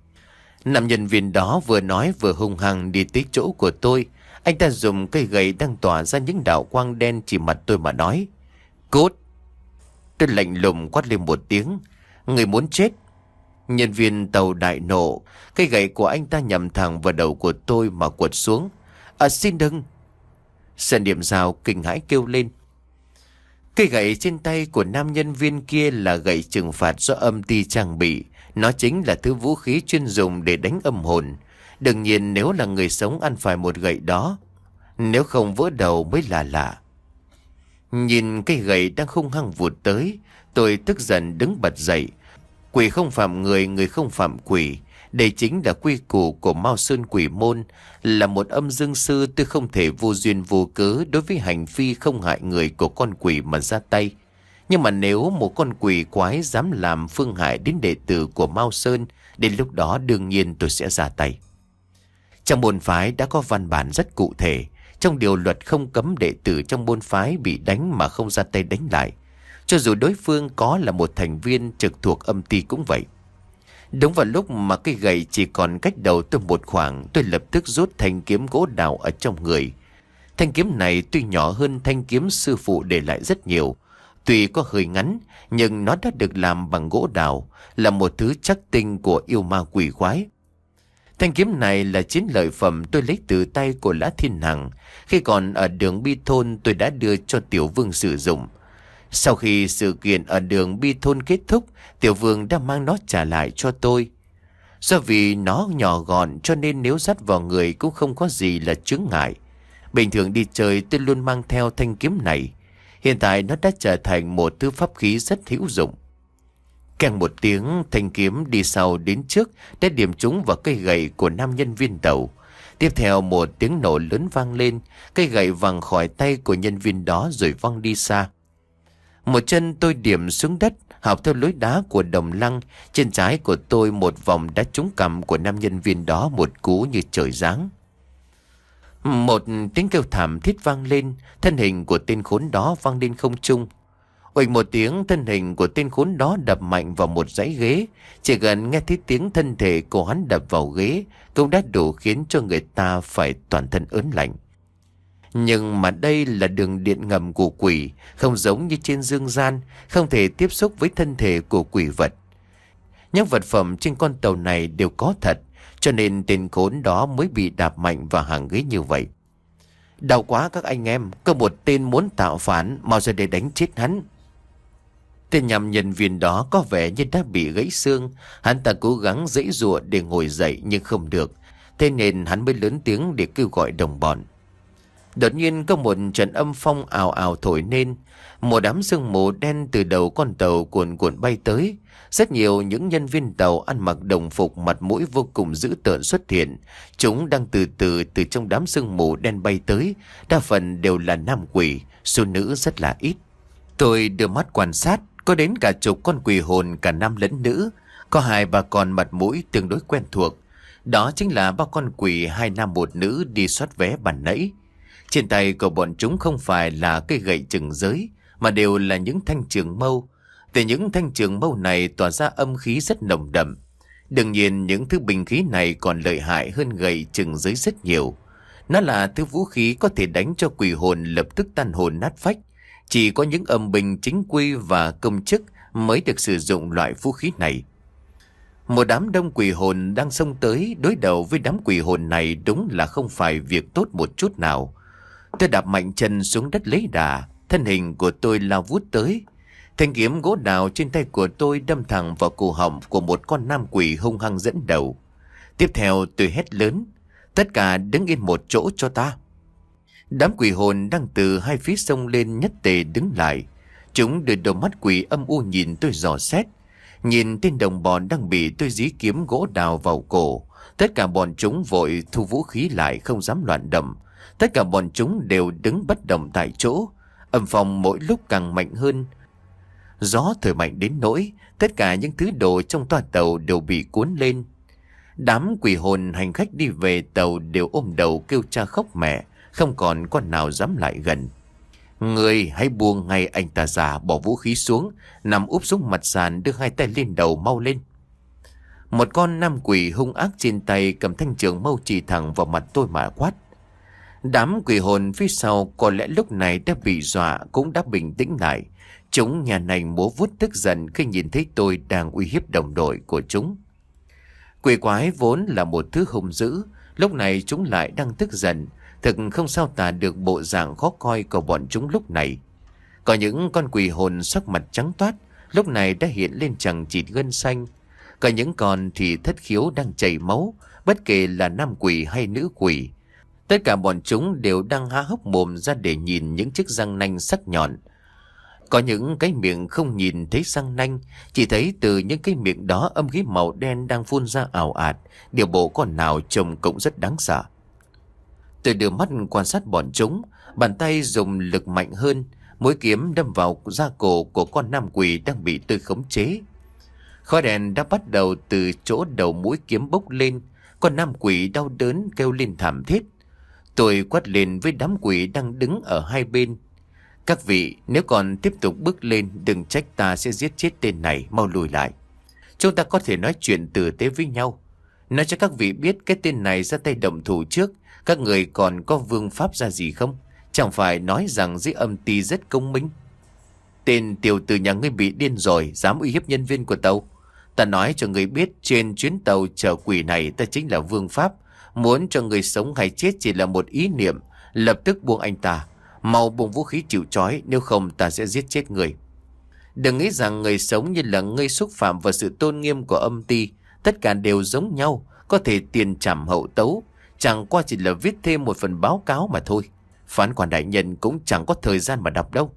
Speaker 1: Nam nhân viên đó vừa nói vừa hung hăng đi tới chỗ của tôi. Anh ta dùng cây gậy đang tỏa ra những đạo quang đen chỉ mặt tôi mà nói. Cút! Tôi lạnh lùng quát lên một tiếng. Người muốn chết? Nhân viên tàu đại nộ. Cây gậy của anh ta nhằm thẳng vào đầu của tôi mà quật xuống. À xin đừng! Sở Niệm Dao kinh hãi kêu lên. Cây gậy trên tay của nam nhân viên kia là gậy trừng phạt do âm ty trang bị. Nó chính là thứ vũ khí chuyên dùng để đánh âm hồn. Đương nhiên nếu là người sống ăn phải một gậy đó, nếu không vỡ đầu mới là lạ. Nhìn cây gậy đang hung hăng vụt tới, tôi tức giận đứng bật dậy. Quỷ không phạm người, người không phạm quỷ. Đây chính là quy củ của Mao Sơn Quỷ Môn. Là một âm dương sư, tôi không thể vô duyên vô cớ đối với hành vi không hại người của con quỷ mà ra tay. Nhưng mà nếu một con quỷ quái dám làm phương hại đến đệ tử của Mao Sơn, đến lúc đó đương nhiên tôi sẽ ra tay. Trong môn phái đã có văn bản rất cụ thể. Trong điều luật không cấm đệ tử trong môn phái bị đánh mà không ra tay đánh lại. Cho dù đối phương có là một thành viên trực thuộc âm ty cũng vậy. Đúng vào lúc mà cây gậy chỉ còn cách đầu tôi một khoảng, tôi lập tức rút thanh kiếm gỗ đào ở trong người. Thanh kiếm này tuy nhỏ hơn thanh kiếm sư phụ để lại rất nhiều. Tuy có hơi ngắn, nhưng nó đã được làm bằng gỗ đào, là một thứ chắc tinh của yêu ma quỷ quái. Thanh kiếm này là chiến lợi phẩm tôi lấy từ tay của Lã Thiên Hằng. Khi còn ở đường Bi Thôn tôi đã đưa cho Tiểu Vương sử dụng. Sau khi sự kiện ở đường Bi Thôn kết thúc, Tiểu Vương đã mang nó trả lại cho tôi. Do vì nó nhỏ gọn cho nên nếu dắt vào người cũng không có gì là chướng ngại. Bình thường đi chơi tôi luôn mang theo thanh kiếm này. Hiện tại nó đã trở thành một thứ pháp khí rất hữu dụng. Keng một tiếng, thanh kiếm đi sau đến trước đã điểm trúng vào cây gậy của nam nhân viên tàu. Tiếp theo một tiếng nổ lớn vang lên, cây gậy văng khỏi tay của nhân viên đó rồi văng đi xa. Một chân tôi điểm xuống đất, học theo lối đá của đồng lăng. Trên trái của tôi một vòng đã trúng cằm của nam nhân viên đó một cú như trời giáng. Một tiếng kêu thảm thiết vang lên, thân hình của tên khốn đó văng lên không trung. Oịch một tiếng, thân hình của tên khốn đó đập mạnh vào một dãy ghế. Chỉ gần nghe thấy tiếng thân thể của hắn đập vào ghế cũng đã đủ khiến cho người ta phải toàn thân ớn lạnh. Nhưng mà đây là đường điện ngầm của quỷ, không giống như trên dương gian, không thể tiếp xúc với thân thể của quỷ vật. Những vật phẩm trên con tàu này đều có thật, cho nên tên khốn đó mới bị đạp mạnh vào hàng ghế như vậy. Đau quá các anh em, có một tên muốn tạo phản, mau ra để đánh chết hắn. Tên nhằm nhân viên đó có vẻ như đã bị gãy xương. Hắn ta cố gắng giãy giụa để ngồi dậy nhưng không được. Thế nên hắn mới lớn tiếng để kêu gọi đồng bọn. Đột nhiên có một trận âm phong ào ào thổi lên. Một đám sương mù đen từ đầu con tàu cuồn cuộn bay tới. Rất nhiều những nhân viên tàu ăn mặc đồng phục, mặt mũi vô cùng dữ tợn xuất hiện. Chúng đang từ từ từ trong đám sương mù đen bay tới. Đa phần đều là nam quỷ, số nữ rất là ít. Tôi đưa mắt quan sát, có đến cả chục con quỷ hồn cả nam lẫn nữ. Có hai bà con mặt mũi tương đối quen thuộc. Đó chính là ba con quỷ hai nam một nữ đi soát vé bản nãy. Trên tay của bọn chúng không phải là cây gậy chừng giới, mà đều là những thanh trường mâu. Từ những thanh trường mâu này tỏa ra âm khí rất nồng đậm. Đương nhiên những thứ binh khí này còn lợi hại hơn gậy chừng giới rất nhiều. Nó là thứ vũ khí có thể đánh cho quỷ hồn lập tức tan hồn nát phách. Chỉ có những âm binh chính quy và công chức mới được sử dụng loại vũ khí này. Một đám đông quỷ hồn đang xông tới, đối đầu với đám quỷ hồn này đúng là không phải việc tốt một chút nào. Tôi đạp mạnh chân xuống đất lấy đà, thân hình của tôi lao vút tới. Thanh kiếm gỗ đào trên tay của tôi đâm thẳng vào cổ họng của một con nam quỷ hung hăng dẫn đầu. Tiếp theo tôi hét lớn, tất cả đứng yên một chỗ cho ta. Đám quỷ hồn đang từ hai phía sông lên nhất tề đứng lại. Chúng đưa đôi mắt quỷ âm u nhìn tôi dò xét. Nhìn tên đồng bọn đang bị tôi dí kiếm gỗ đào vào cổ. Tất cả bọn chúng vội thu vũ khí lại, không dám loạn động. Tất cả bọn chúng đều đứng bất động tại chỗ. Âm phong mỗi lúc càng mạnh hơn. Gió thổi mạnh đến nỗi tất cả những thứ đồ trong toa tàu đều bị cuốn lên. Đám quỷ hồn hành khách đi về tàu đều ôm đầu kêu cha khóc mẹ, không còn con nào dám lại gần. Người hãy buông ngay anh ta già, bỏ vũ khí xuống, nằm úp xuống mặt sàn, đưa hai tay lên đầu, mau lên. Một con nam quỷ hung ác trên tay cầm thanh trường mâu chỉ thẳng vào mặt tôi mà quát. Đám quỷ hồn phía sau có lẽ lúc này đã bị dọa cũng đã bình tĩnh lại. Chúng nhà nành múa vuốt tức giận khi nhìn thấy tôi đang uy hiếp đồng đội của chúng. Quỷ quái vốn là một thứ hung dữ, lúc này chúng lại đang tức giận. Thực không sao tả được bộ dạng khó coi của bọn chúng lúc này. Có những con quỷ hồn sắc mặt trắng toát, lúc này đã hiện lên chằng chịt gân xanh. Có những con thì thất khiếu đang chảy máu, bất kể là nam quỷ hay nữ quỷ. Tất cả bọn chúng đều đang há hốc mồm ra để nhìn những chiếc răng nanh sắc nhọn. Có những cái miệng không nhìn thấy răng nanh, chỉ thấy từ những cái miệng đó âm khí màu đen đang phun ra ào ạt, điều bộ con nào trông cũng rất đáng sợ. Tôi đưa mắt quan sát bọn chúng, bàn tay dùng lực mạnh hơn, mũi kiếm đâm vào da cổ của con nam quỷ đang bị tôi khống chế. Khói đèn đã bắt đầu từ chỗ đầu mũi kiếm bốc lên, con nam quỷ đau đớn kêu lên thảm thiết. Tôi quát lên với đám quỷ đang đứng ở hai bên: các vị, nếu còn tiếp tục bước lên, đừng trách ta sẽ giết chết tên này, mau lùi lại. Chúng ta có thể nói chuyện tử tế với nhau. Nói cho các vị biết cái tên này ra tay động thủ trước, các người còn có vương pháp ra gì không? Chẳng phải nói rằng dưới âm ty rất công minh. Tên tiểu tử nhà ngươi bị điên rồi, dám uy hiếp nhân viên của tàu. Ta nói cho ngươi biết, trên chuyến tàu chở quỷ này ta chính là vương pháp. Muốn cho người sống hay chết chỉ là một ý niệm, lập tức buông anh ta. Mau buông vũ khí chịu trói, nếu không ta sẽ giết chết người. Đừng nghĩ rằng người sống như là ngươi xúc phạm vào sự tôn nghiêm của âm ty. Tất cả đều giống nhau, có thể tiền trảm hậu tấu, chẳng qua chỉ là viết thêm một phần báo cáo mà thôi. Phán quan đại nhân cũng chẳng có thời gian mà đọc đâu.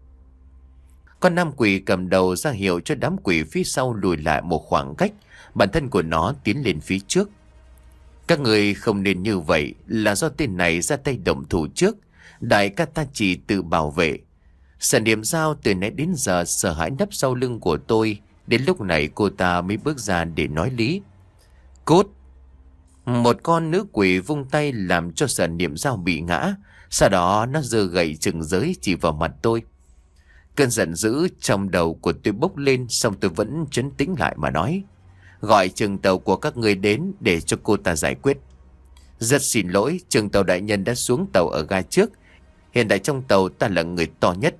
Speaker 1: Con nam quỷ cầm đầu ra hiệu cho đám quỷ phía sau lùi lại một khoảng cách, bản thân của nó tiến lên phía trước. Các người không nên như vậy, là do tên này ra tay động thủ trước. Đại ca ta chỉ tự bảo vệ. Sở Niệm Dao từ nãy đến giờ sợ hãi nấp sau lưng của tôi. Đến lúc này cô ta mới bước ra để nói lý. Cút! Một con nữ quỷ vung tay làm cho Sở Niệm Dao bị ngã. Sau đó nó giơ gậy chừng giới chỉ vào mặt tôi. Cơn giận dữ trong đầu của tôi bốc lên, xong tôi vẫn trấn tĩnh lại mà nói: gọi trường tàu của các người đến để cho cô ta giải quyết. Rất xin lỗi, trường tàu đại nhân đã xuống tàu ở ga trước. Hiện tại trong tàu ta là người to nhất.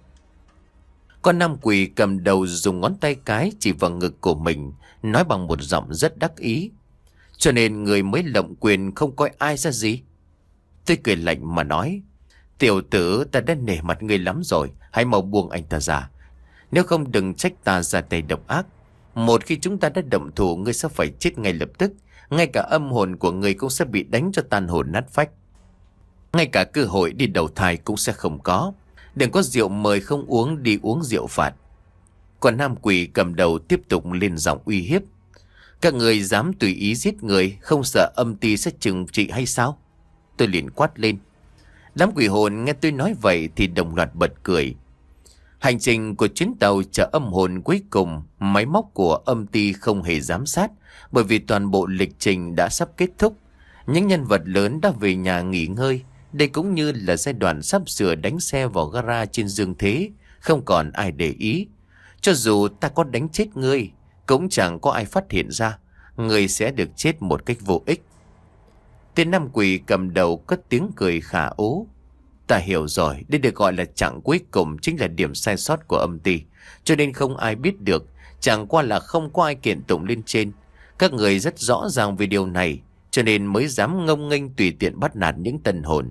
Speaker 1: Con nam quỷ cầm đầu dùng ngón tay cái chỉ vào ngực của mình, nói bằng một giọng rất đắc ý: cho nên người mới lộng quyền không coi ai ra gì. Tôi cười lạnh mà nói: tiểu tử, ta đã nể mặt người lắm rồi, hãy mau buông anh ta ra. Nếu không đừng trách ta ra tay độc ác. Một khi chúng ta đã động thủ, ngươi sẽ phải chết ngay lập tức. Ngay cả âm hồn của ngươi cũng sẽ bị đánh cho tan hồn nát phách. Ngay cả cơ hội đi đầu thai cũng sẽ không có. Đừng có rượu mời không uống, đi uống rượu phạt. Còn nam quỷ cầm đầu tiếp tục lên giọng uy hiếp: các người dám tùy ý giết người, không sợ âm ty sẽ trừng trị hay sao? Tôi liền quát lên. Đám quỷ hồn nghe tôi nói vậy thì đồng loạt bật cười. Hành trình của chuyến tàu chở âm hồn cuối cùng, máy móc của âm ty không hề giám sát, bởi vì toàn bộ lịch trình đã sắp kết thúc. Những nhân vật lớn đã về nhà nghỉ ngơi. Đây cũng như là giai đoạn sắp sửa đánh xe vào gara trên dương thế, không còn ai để ý. Cho dù ta có đánh chết ngươi, cũng chẳng có ai phát hiện ra. Ngươi sẽ được chết một cách vô ích. Tên nam quỷ cầm đầu cất tiếng cười khả ố. Ta hiểu rồi, đây được gọi là chặng cuối cùng, chính là điểm sai sót của âm ty. Cho nên không ai biết được, chẳng qua là không có ai kiện tụng lên trên. Các người rất rõ ràng về điều này, cho nên mới dám ngông nghênh tùy tiện bắt nạt những tân hồn.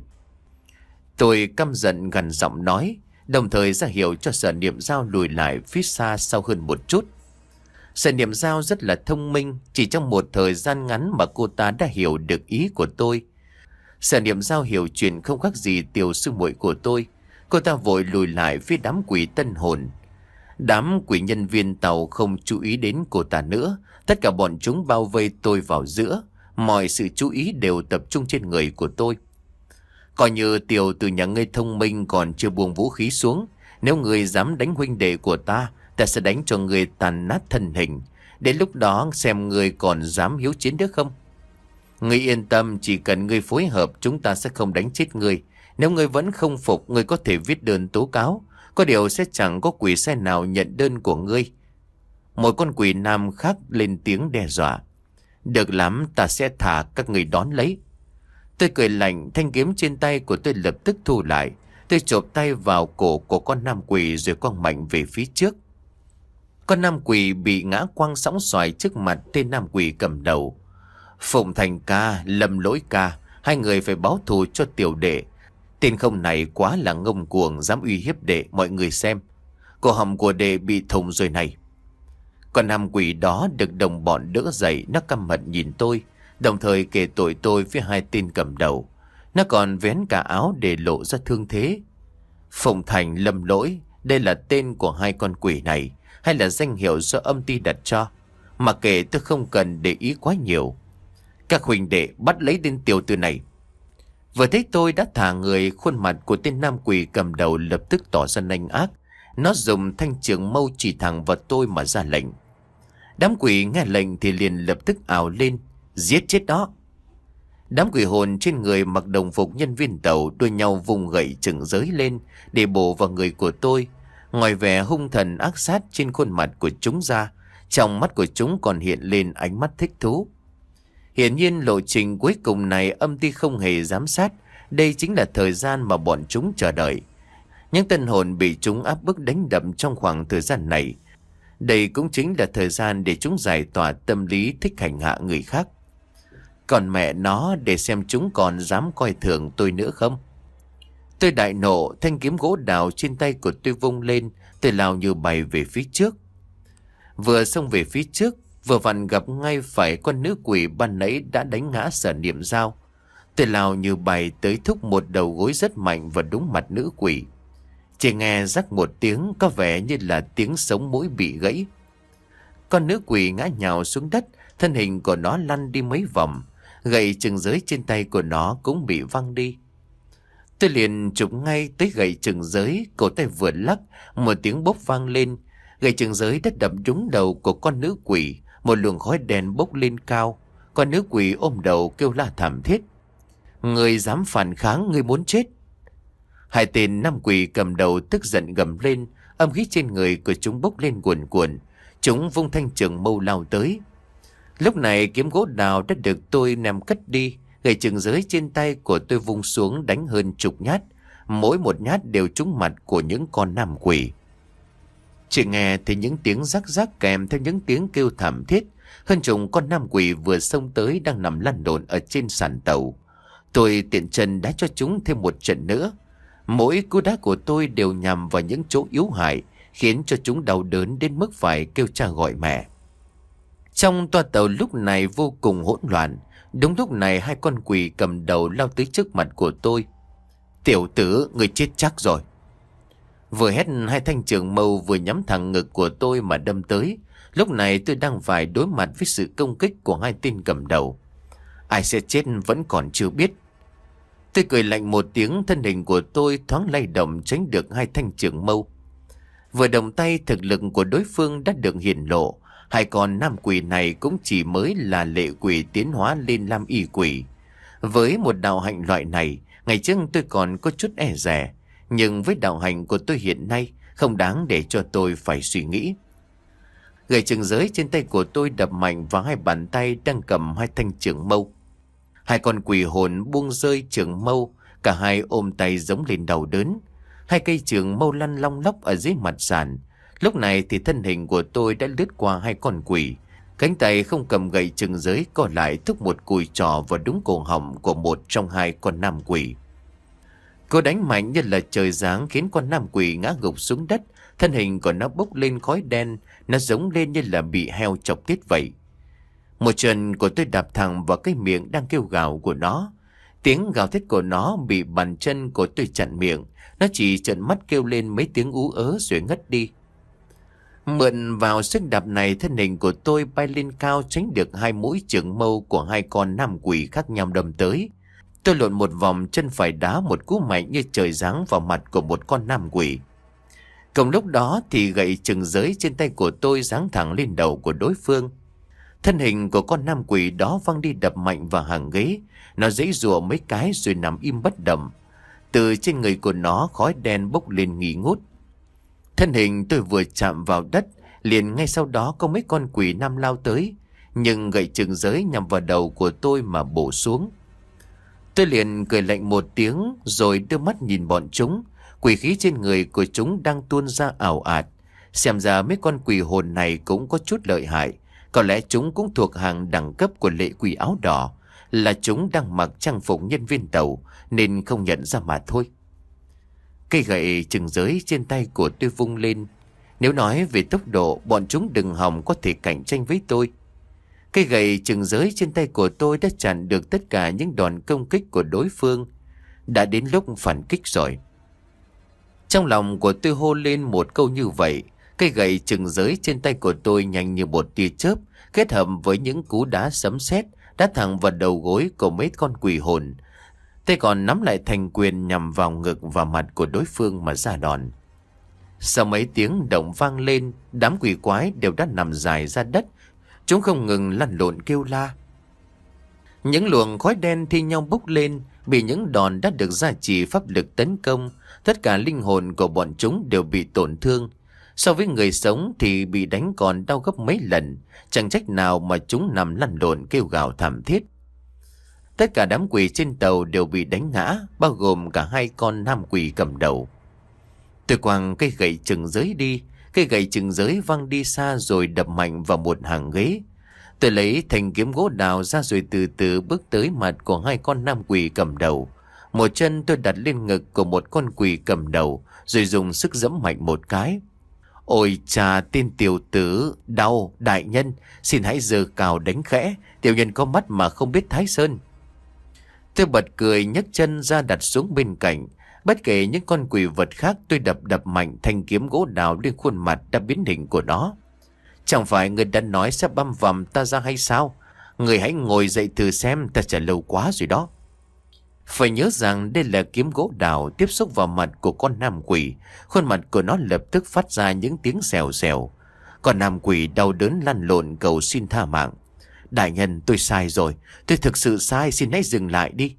Speaker 1: Tôi căm giận gằn giọng nói, đồng thời ra hiệu cho Sở Niệm Dao lùi lại phía xa sau hơn một chút. Sở Niệm Dao rất là thông minh, chỉ trong một thời gian ngắn mà cô ta đã hiểu được ý của tôi. Sở Niệm Dao hiểu chuyện không khác gì tiểu sư muội của tôi. Cô ta vội lùi lại phía đám quỷ tân hồn. Đám quỷ nhân viên tàu không chú ý đến cô ta nữa. Tất cả bọn chúng bao vây tôi vào giữa. Mọi sự chú ý đều tập trung trên người của tôi. Coi như tiểu từ nhà ngươi thông minh còn chưa buông vũ khí xuống. Nếu ngươi dám đánh huynh đệ của ta, ta sẽ đánh cho ngươi tàn nát thân hình. Đến lúc đó xem ngươi còn dám hiếu chiến được không? Ngươi yên tâm, chỉ cần ngươi phối hợp chúng ta sẽ không đánh chết ngươi. Nếu ngươi vẫn không phục, ngươi có thể viết đơn tố cáo. Có điều sẽ chẳng có quỷ sai nào nhận đơn của ngươi. Một con quỷ nam khác lên tiếng đe dọa. Được lắm, ta sẽ thả các người đón lấy. Tôi cười lạnh, thanh kiếm trên tay của tôi lập tức thu lại. Tôi chộp tay vào cổ của con nam quỷ rồi quăng mạnh về phía trước. Con nam quỷ bị ngã quăng sóng xoài trước mặt tên nam quỷ cầm đầu. Phụng Thành ca, Lâm Lỗi ca, hai người phải báo thù cho tiểu đệ. Tên không này quá là ngông cuồng, dám uy hiếp đệ, mọi người xem. Cổ họng của đệ bị thủng rồi này. Con nam quỷ đó được đồng bọn đỡ dậy, nó căm hận nhìn tôi, đồng thời kể tội tôi với hai tên cầm đầu. Nó còn vén cả áo để lộ ra thương thế. Phụng Thành, Lâm Lỗi, đây là tên của hai con quỷ này, hay là danh hiệu do âm ty đặt cho? Mà kể tôi không cần để ý quá nhiều. Các huynh đệ bắt lấy tên tiểu tử này. Vừa thấy tôi đã thả người, khuôn mặt của tên nam quỷ cầm đầu lập tức tỏ ra nanh ác. Nó dùng thanh trường mâu chỉ thẳng vào tôi mà ra lệnh. Đám quỷ nghe lệnh thì liền lập tức ào lên, giết chết đó. Đám quỷ hồn trên người mặc đồng phục nhân viên tàu đua nhau vùng gậy chừng giới lên để bổ vào người của tôi. Ngoài vẻ hung thần ác sát trên khuôn mặt của chúng ra, trong mắt của chúng còn hiện lên ánh mắt thích thú. Hiển nhiên lộ trình cuối cùng này âm ty không hề giám sát. Đây chính là thời gian mà bọn chúng chờ đợi. Những tân hồn bị chúng áp bức đánh đập trong khoảng thời gian này, đây cũng chính là thời gian để chúng giải tỏa tâm lý thích hành hạ người khác. Còn mẹ nó, để xem chúng còn dám coi thường tôi nữa không. Tôi đại nộ, thanh kiếm gỗ đào trên tay của tôi vung lên. Tôi lao như bay về phía trước. Vừa xông về phía trước, vừa vặn gặp ngay phải con nữ quỷ ban nãy đã đánh ngã Sở Niệm Dao. Tôi lao như bay tới thúc một đầu gối rất mạnh vào đúng mặt nữ quỷ. Chỉ nghe rắc một tiếng, có vẻ như là tiếng sống mũi bị gãy. Con nữ quỷ ngã nhào xuống đất, thân hình của nó lăn đi mấy vòng. Gậy chừng giới trên tay của nó cũng bị văng đi. Tôi liền chụp ngay tới gậy chừng giới, cổ tay vừa lắc, một tiếng bốc vang lên. Gậy chừng giới đã đập trúng đầu của con nữ quỷ, một luồng khói đen bốc lên cao. Con nữ quỷ ôm đầu kêu la thảm thiết. Người dám phản kháng, người muốn chết. Hai tên nam quỷ cầm đầu tức giận gầm lên, âm khí trên người của chúng bốc lên cuồn cuộn. Chúng vung thanh trường mâu lao tới. Lúc này kiếm gỗ đào đã được tôi ném cất đi, gậy chừng giới trên tay của tôi vung xuống đánh hơn chục nhát, mỗi một nhát đều trúng mặt của những con nam quỷ. Chỉ nghe thấy những tiếng rắc rắc kèm theo những tiếng kêu thảm thiết. Hơn chục con nam quỷ vừa xông tới đang nằm lăn lộn ở trên sàn tàu. Tôi tiện chân đá cho chúng thêm một trận nữa. Mỗi cú đá của tôi đều nhằm vào những chỗ yếu hại, khiến cho chúng đau đớn đến mức phải kêu cha gọi mẹ. Trong toa tàu lúc này vô cùng hỗn loạn. Đúng lúc này hai con quỷ cầm đầu lao tới trước mặt của tôi. Tiểu tử, người chết chắc rồi. Vừa hét, hai thanh trường mâu vừa nhắm thẳng ngực của tôi mà đâm tới. Lúc này tôi đang phải đối mặt với sự công kích của hai tên cầm đầu. Ai sẽ chết vẫn còn chưa biết. Tôi cười lạnh một tiếng, thân hình của tôi thoáng lay động tránh được hai thanh trường mâu. Vừa động tay, thực lực của đối phương đã được hiển lộ. Hai con nam quỷ này cũng chỉ mới là lệ quỷ tiến hóa lên lam y quỷ. Với một đạo hạnh loại này, ngày trước tôi còn có chút e dè. Nhưng với đạo hạnh của tôi hiện nay, không đáng để cho tôi phải suy nghĩ. Gậy chừng giới trên tay của tôi đập mạnh vào hai bàn tay đang cầm hai thanh trường mâu. Hai con quỷ hồn buông rơi trường mâu, cả hai ôm tay giống lên đau đớn. Hai cây trường mâu lăn long lóc ở dưới mặt sàn. Lúc này thì thân hình của tôi đã lướt qua hai con quỷ. Cánh tay không cầm gậy chừng giới co lại thúc một cùi trò vào đúng cổ họng của một trong hai con nam quỷ. Cô đánh mạnh như là trời giáng khiến con nam quỷ ngã gục xuống đất. Thân hình của nó bốc lên khói đen, nó giống lên như là bị heo chọc tiết vậy. Một chân của tôi đạp thẳng vào cái miệng đang kêu gào của nó. Tiếng gào thét của nó bị bàn chân của tôi chặn miệng. Nó chỉ trợn mắt kêu lên mấy tiếng ú ớ rồi ngất đi. Mượn vào sức đạp này, thân hình của tôi bay lên cao tránh được hai mũi trường mâu của hai con nam quỷ khác nhau đâm tới. Tôi lộn một vòng, chân phải đá một cú mạnh như trời giáng vào mặt của một con nam quỷ. Cùng lúc đó thì gậy chừng giới trên tay của tôi giáng thẳng lên đầu của đối phương. Thân hình của con nam quỷ đó văng đi đập mạnh vào hàng ghế. Nó giãy giụa mấy cái rồi nằm im bất động. Từ trên người của nó khói đen bốc lên nghi ngút. Thân hình tôi vừa chạm vào đất, liền ngay sau đó có mấy con quỷ nam lao tới. Nhưng gậy chừng giới nhằm vào đầu của tôi mà bổ xuống. Tôi liền cười lạnh một tiếng rồi đưa mắt nhìn bọn chúng. Quỷ khí trên người của chúng đang tuôn ra ảo ạt. Xem ra mấy con quỷ hồn này cũng có chút lợi hại. Có lẽ chúng cũng thuộc hàng đẳng cấp của lệ quỷ áo đỏ. Là chúng đang mặc trang phục nhân viên tàu nên không nhận ra mà thôi. Cây gậy chừng giới trên tay của tôi vung lên. Nếu nói về tốc độ, bọn chúng đừng hòng có thể cạnh tranh với tôi. Cây gậy chừng giới trên tay của tôi đã chặn được tất cả những đòn công kích của đối phương. Đã đến lúc phản kích rồi. Trong lòng của tôi hô lên một câu như vậy. Cây gậy chừng giới trên tay của tôi nhanh như một tia chớp, kết hợp với những cú đá sấm sét đá thẳng vào đầu gối của mấy con quỷ hồn. Tay còn nắm lại thành quyền nhằm vào ngực và mặt của đối phương mà ra đòn. Sau mấy tiếng động vang lên, đám quỷ quái đều đã nằm dài ra đất. Chúng không ngừng lăn lộn kêu la. Những luồng khói đen thi nhau bốc lên, bị những đòn đã được gia trì pháp lực tấn công. Tất cả linh hồn của bọn chúng đều bị tổn thương. So với người sống thì bị đánh còn đau gấp mấy lần. Chẳng trách nào mà chúng nằm lăn lộn kêu gào thảm thiết. Tất cả đám quỷ trên tàu đều bị đánh ngã, bao gồm cả hai con nam quỷ cầm đầu. Tôi quăng cây gậy chừng giới đi. Cây gậy chừng giới văng đi xa rồi đập mạnh vào một hàng ghế. Tôi lấy thanh kiếm gỗ đào ra rồi từ từ bước tới mặt của hai con nam quỷ cầm đầu. Một chân tôi đặt lên ngực của một con quỷ cầm đầu, rồi dùng sức giẫm mạnh một cái. Ôi chà, tên tiểu tử, đau, đại nhân, xin hãy giơ cào đánh khẽ, tiểu nhân có mắt mà không biết Thái Sơn. Tôi bật cười nhấc chân ra đặt xuống bên cạnh. Bất kể những con quỷ vật khác, tôi đập đập mạnh thanh kiếm gỗ đào lên khuôn mặt đã biến hình của nó. Chẳng phải người đã nói sẽ băm vằm ta ra hay sao? Người hãy ngồi dậy thử xem, ta chờ lâu quá rồi đó. Phải nhớ rằng đây là kiếm gỗ đào tiếp xúc vào mặt của con nam quỷ. Khuôn mặt của nó lập tức phát ra những tiếng xèo xèo. Con nam quỷ đau đớn lăn lộn cầu xin tha mạng. Đại nhân, tôi sai rồi. Tôi thực sự sai, xin hãy dừng lại đi.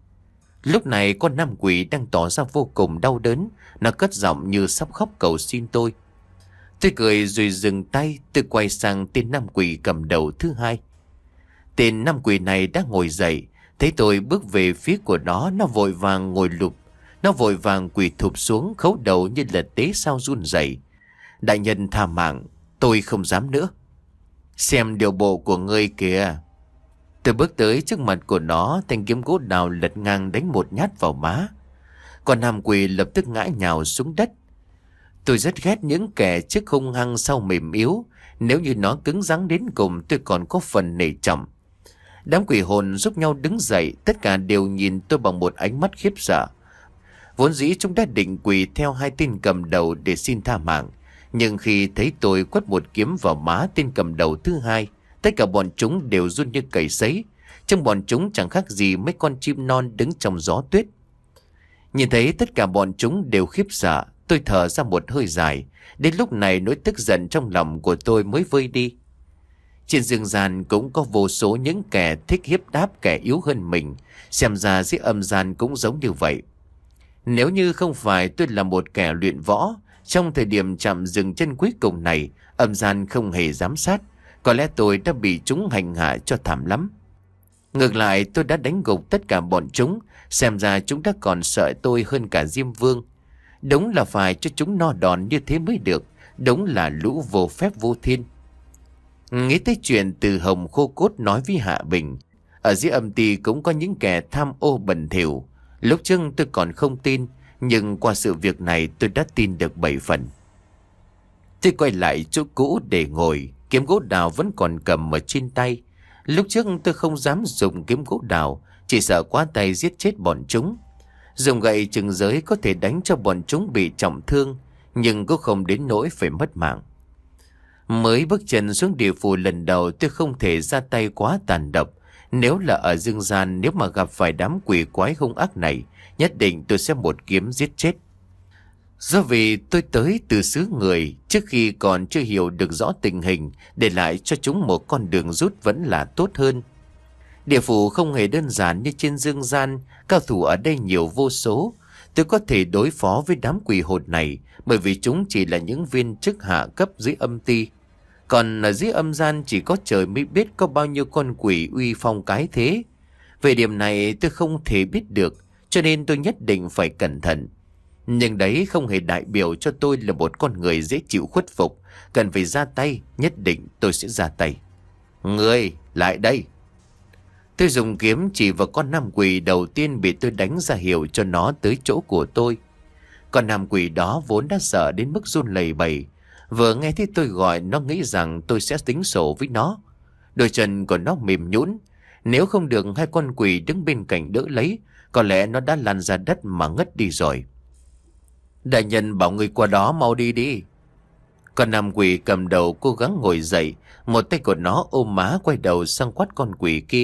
Speaker 1: Lúc này con nam quỷ đang tỏ ra vô cùng đau đớn. Nó cất giọng như sắp khóc cầu xin tôi. Tôi cười rồi dừng tay. Tôi quay sang tên nam quỷ cầm đầu thứ hai. Tên nam quỷ này đã ngồi dậy. Thấy tôi bước về phía của nó, nó vội vàng ngồi lụp. Nó vội vàng quỳ thụp xuống, khấu đầu như là tế sao run rẩy. Đại nhân tha mạng, tôi không dám nữa. Xem điều bộ của ngươi kìa. Tôi bước tới trước mặt của nó, thanh kiếm gỗ đào lật ngang đánh một nhát vào má. Còn nam quỷ lập tức ngã nhào xuống đất. Tôi rất ghét những kẻ trước hung hăng sau mềm yếu. Nếu như nó cứng rắn đến cùng, tôi còn có phần nể trọng. Đám quỷ hồn giúp nhau đứng dậy, tất cả đều nhìn tôi bằng một ánh mắt khiếp sợ. Vốn dĩ chúng đã định quỳ theo hai tên cầm đầu để xin tha mạng. Nhưng khi thấy tôi quất một kiếm vào má tên cầm đầu thứ hai, tất cả bọn chúng đều run như cầy sấy. Trong bọn chúng chẳng khác gì mấy con chim non đứng trong gió tuyết. Nhìn thấy tất cả bọn chúng đều khiếp sợ, tôi thở ra một hơi dài. Đến lúc này nỗi tức giận trong lòng của tôi mới vơi đi. Trên dương gian cũng có vô số những kẻ thích hiếp đáp kẻ yếu hơn mình. Xem ra dưới âm gian cũng giống như vậy. Nếu như không phải tôi là một kẻ luyện võ, trong thời điểm chạm dừng chân cuối cùng này, âm gian không hề giám sát. Có lẽ tôi đã bị chúng hành hạ cho thảm lắm. Ngược lại, tôi đã đánh gục tất cả bọn chúng. Xem ra chúng đã còn sợ tôi hơn cả Diêm Vương. Đúng là phải cho chúng no đòn như thế mới được. Đúng là lũ vô phép vô thiên. Nghĩ tới chuyện từ Hồng Khô Cốt nói với Hạ Bình, ở dưới âm ty cũng có những kẻ tham ô bẩn thỉu. Lúc trước tôi còn không tin, nhưng qua sự việc này tôi đã tin được bảy phần. Tôi quay lại chỗ cũ để ngồi, kiếm gỗ đào vẫn còn cầm ở trên tay. Lúc trước tôi không dám dùng kiếm gỗ đào, chỉ sợ quá tay giết chết bọn chúng. Dùng gậy chừng giới có thể đánh cho bọn chúng bị trọng thương, nhưng cũng không đến nỗi phải mất mạng. Mới bước chân xuống địa phủ lần đầu, tôi không thể ra tay quá tàn độc. Nếu là ở dương gian, nếu mà gặp phải đám quỷ quái hung ác này, nhất định tôi sẽ một kiếm giết chết. Do vì tôi tới từ xứ người, trước khi còn chưa hiểu được rõ tình hình, để lại cho chúng một con đường rút vẫn là tốt hơn. Địa phủ không hề đơn giản như trên dương gian, cao thủ ở đây nhiều vô số. Tôi có thể đối phó với đám quỷ hồn này, bởi vì chúng chỉ là những viên chức hạ cấp dưới âm ty. Còn ở dưới âm gian chỉ có trời mới biết có bao nhiêu con quỷ uy phong cái thế. Về điểm này tôi không thể biết được, cho nên tôi nhất định phải cẩn thận. Nhưng đấy không hề đại biểu cho tôi là một con người dễ chịu khuất phục. Cần phải ra tay, nhất định tôi sẽ ra tay. Ngươi, lại đây. Tôi dùng kiếm chỉ vào con nam quỷ đầu tiên bị tôi đánh ra hiệu cho nó tới chỗ của tôi. Con nam quỷ đó vốn đã sợ đến mức run lẩy bẩy. Vừa nghe thấy tôi gọi, nó nghĩ rằng tôi sẽ tính sổ với nó. Đôi chân của nó mềm nhũn, nếu không được hai con quỷ đứng bên cạnh đỡ lấy, có lẽ nó đã lăn ra đất mà ngất đi rồi. Đại nhân bảo người qua đó mau đi đi. Con nam quỷ cầm đầu cố gắng ngồi dậy, một tay của nó ôm má quay đầu sang quát con quỷ kia.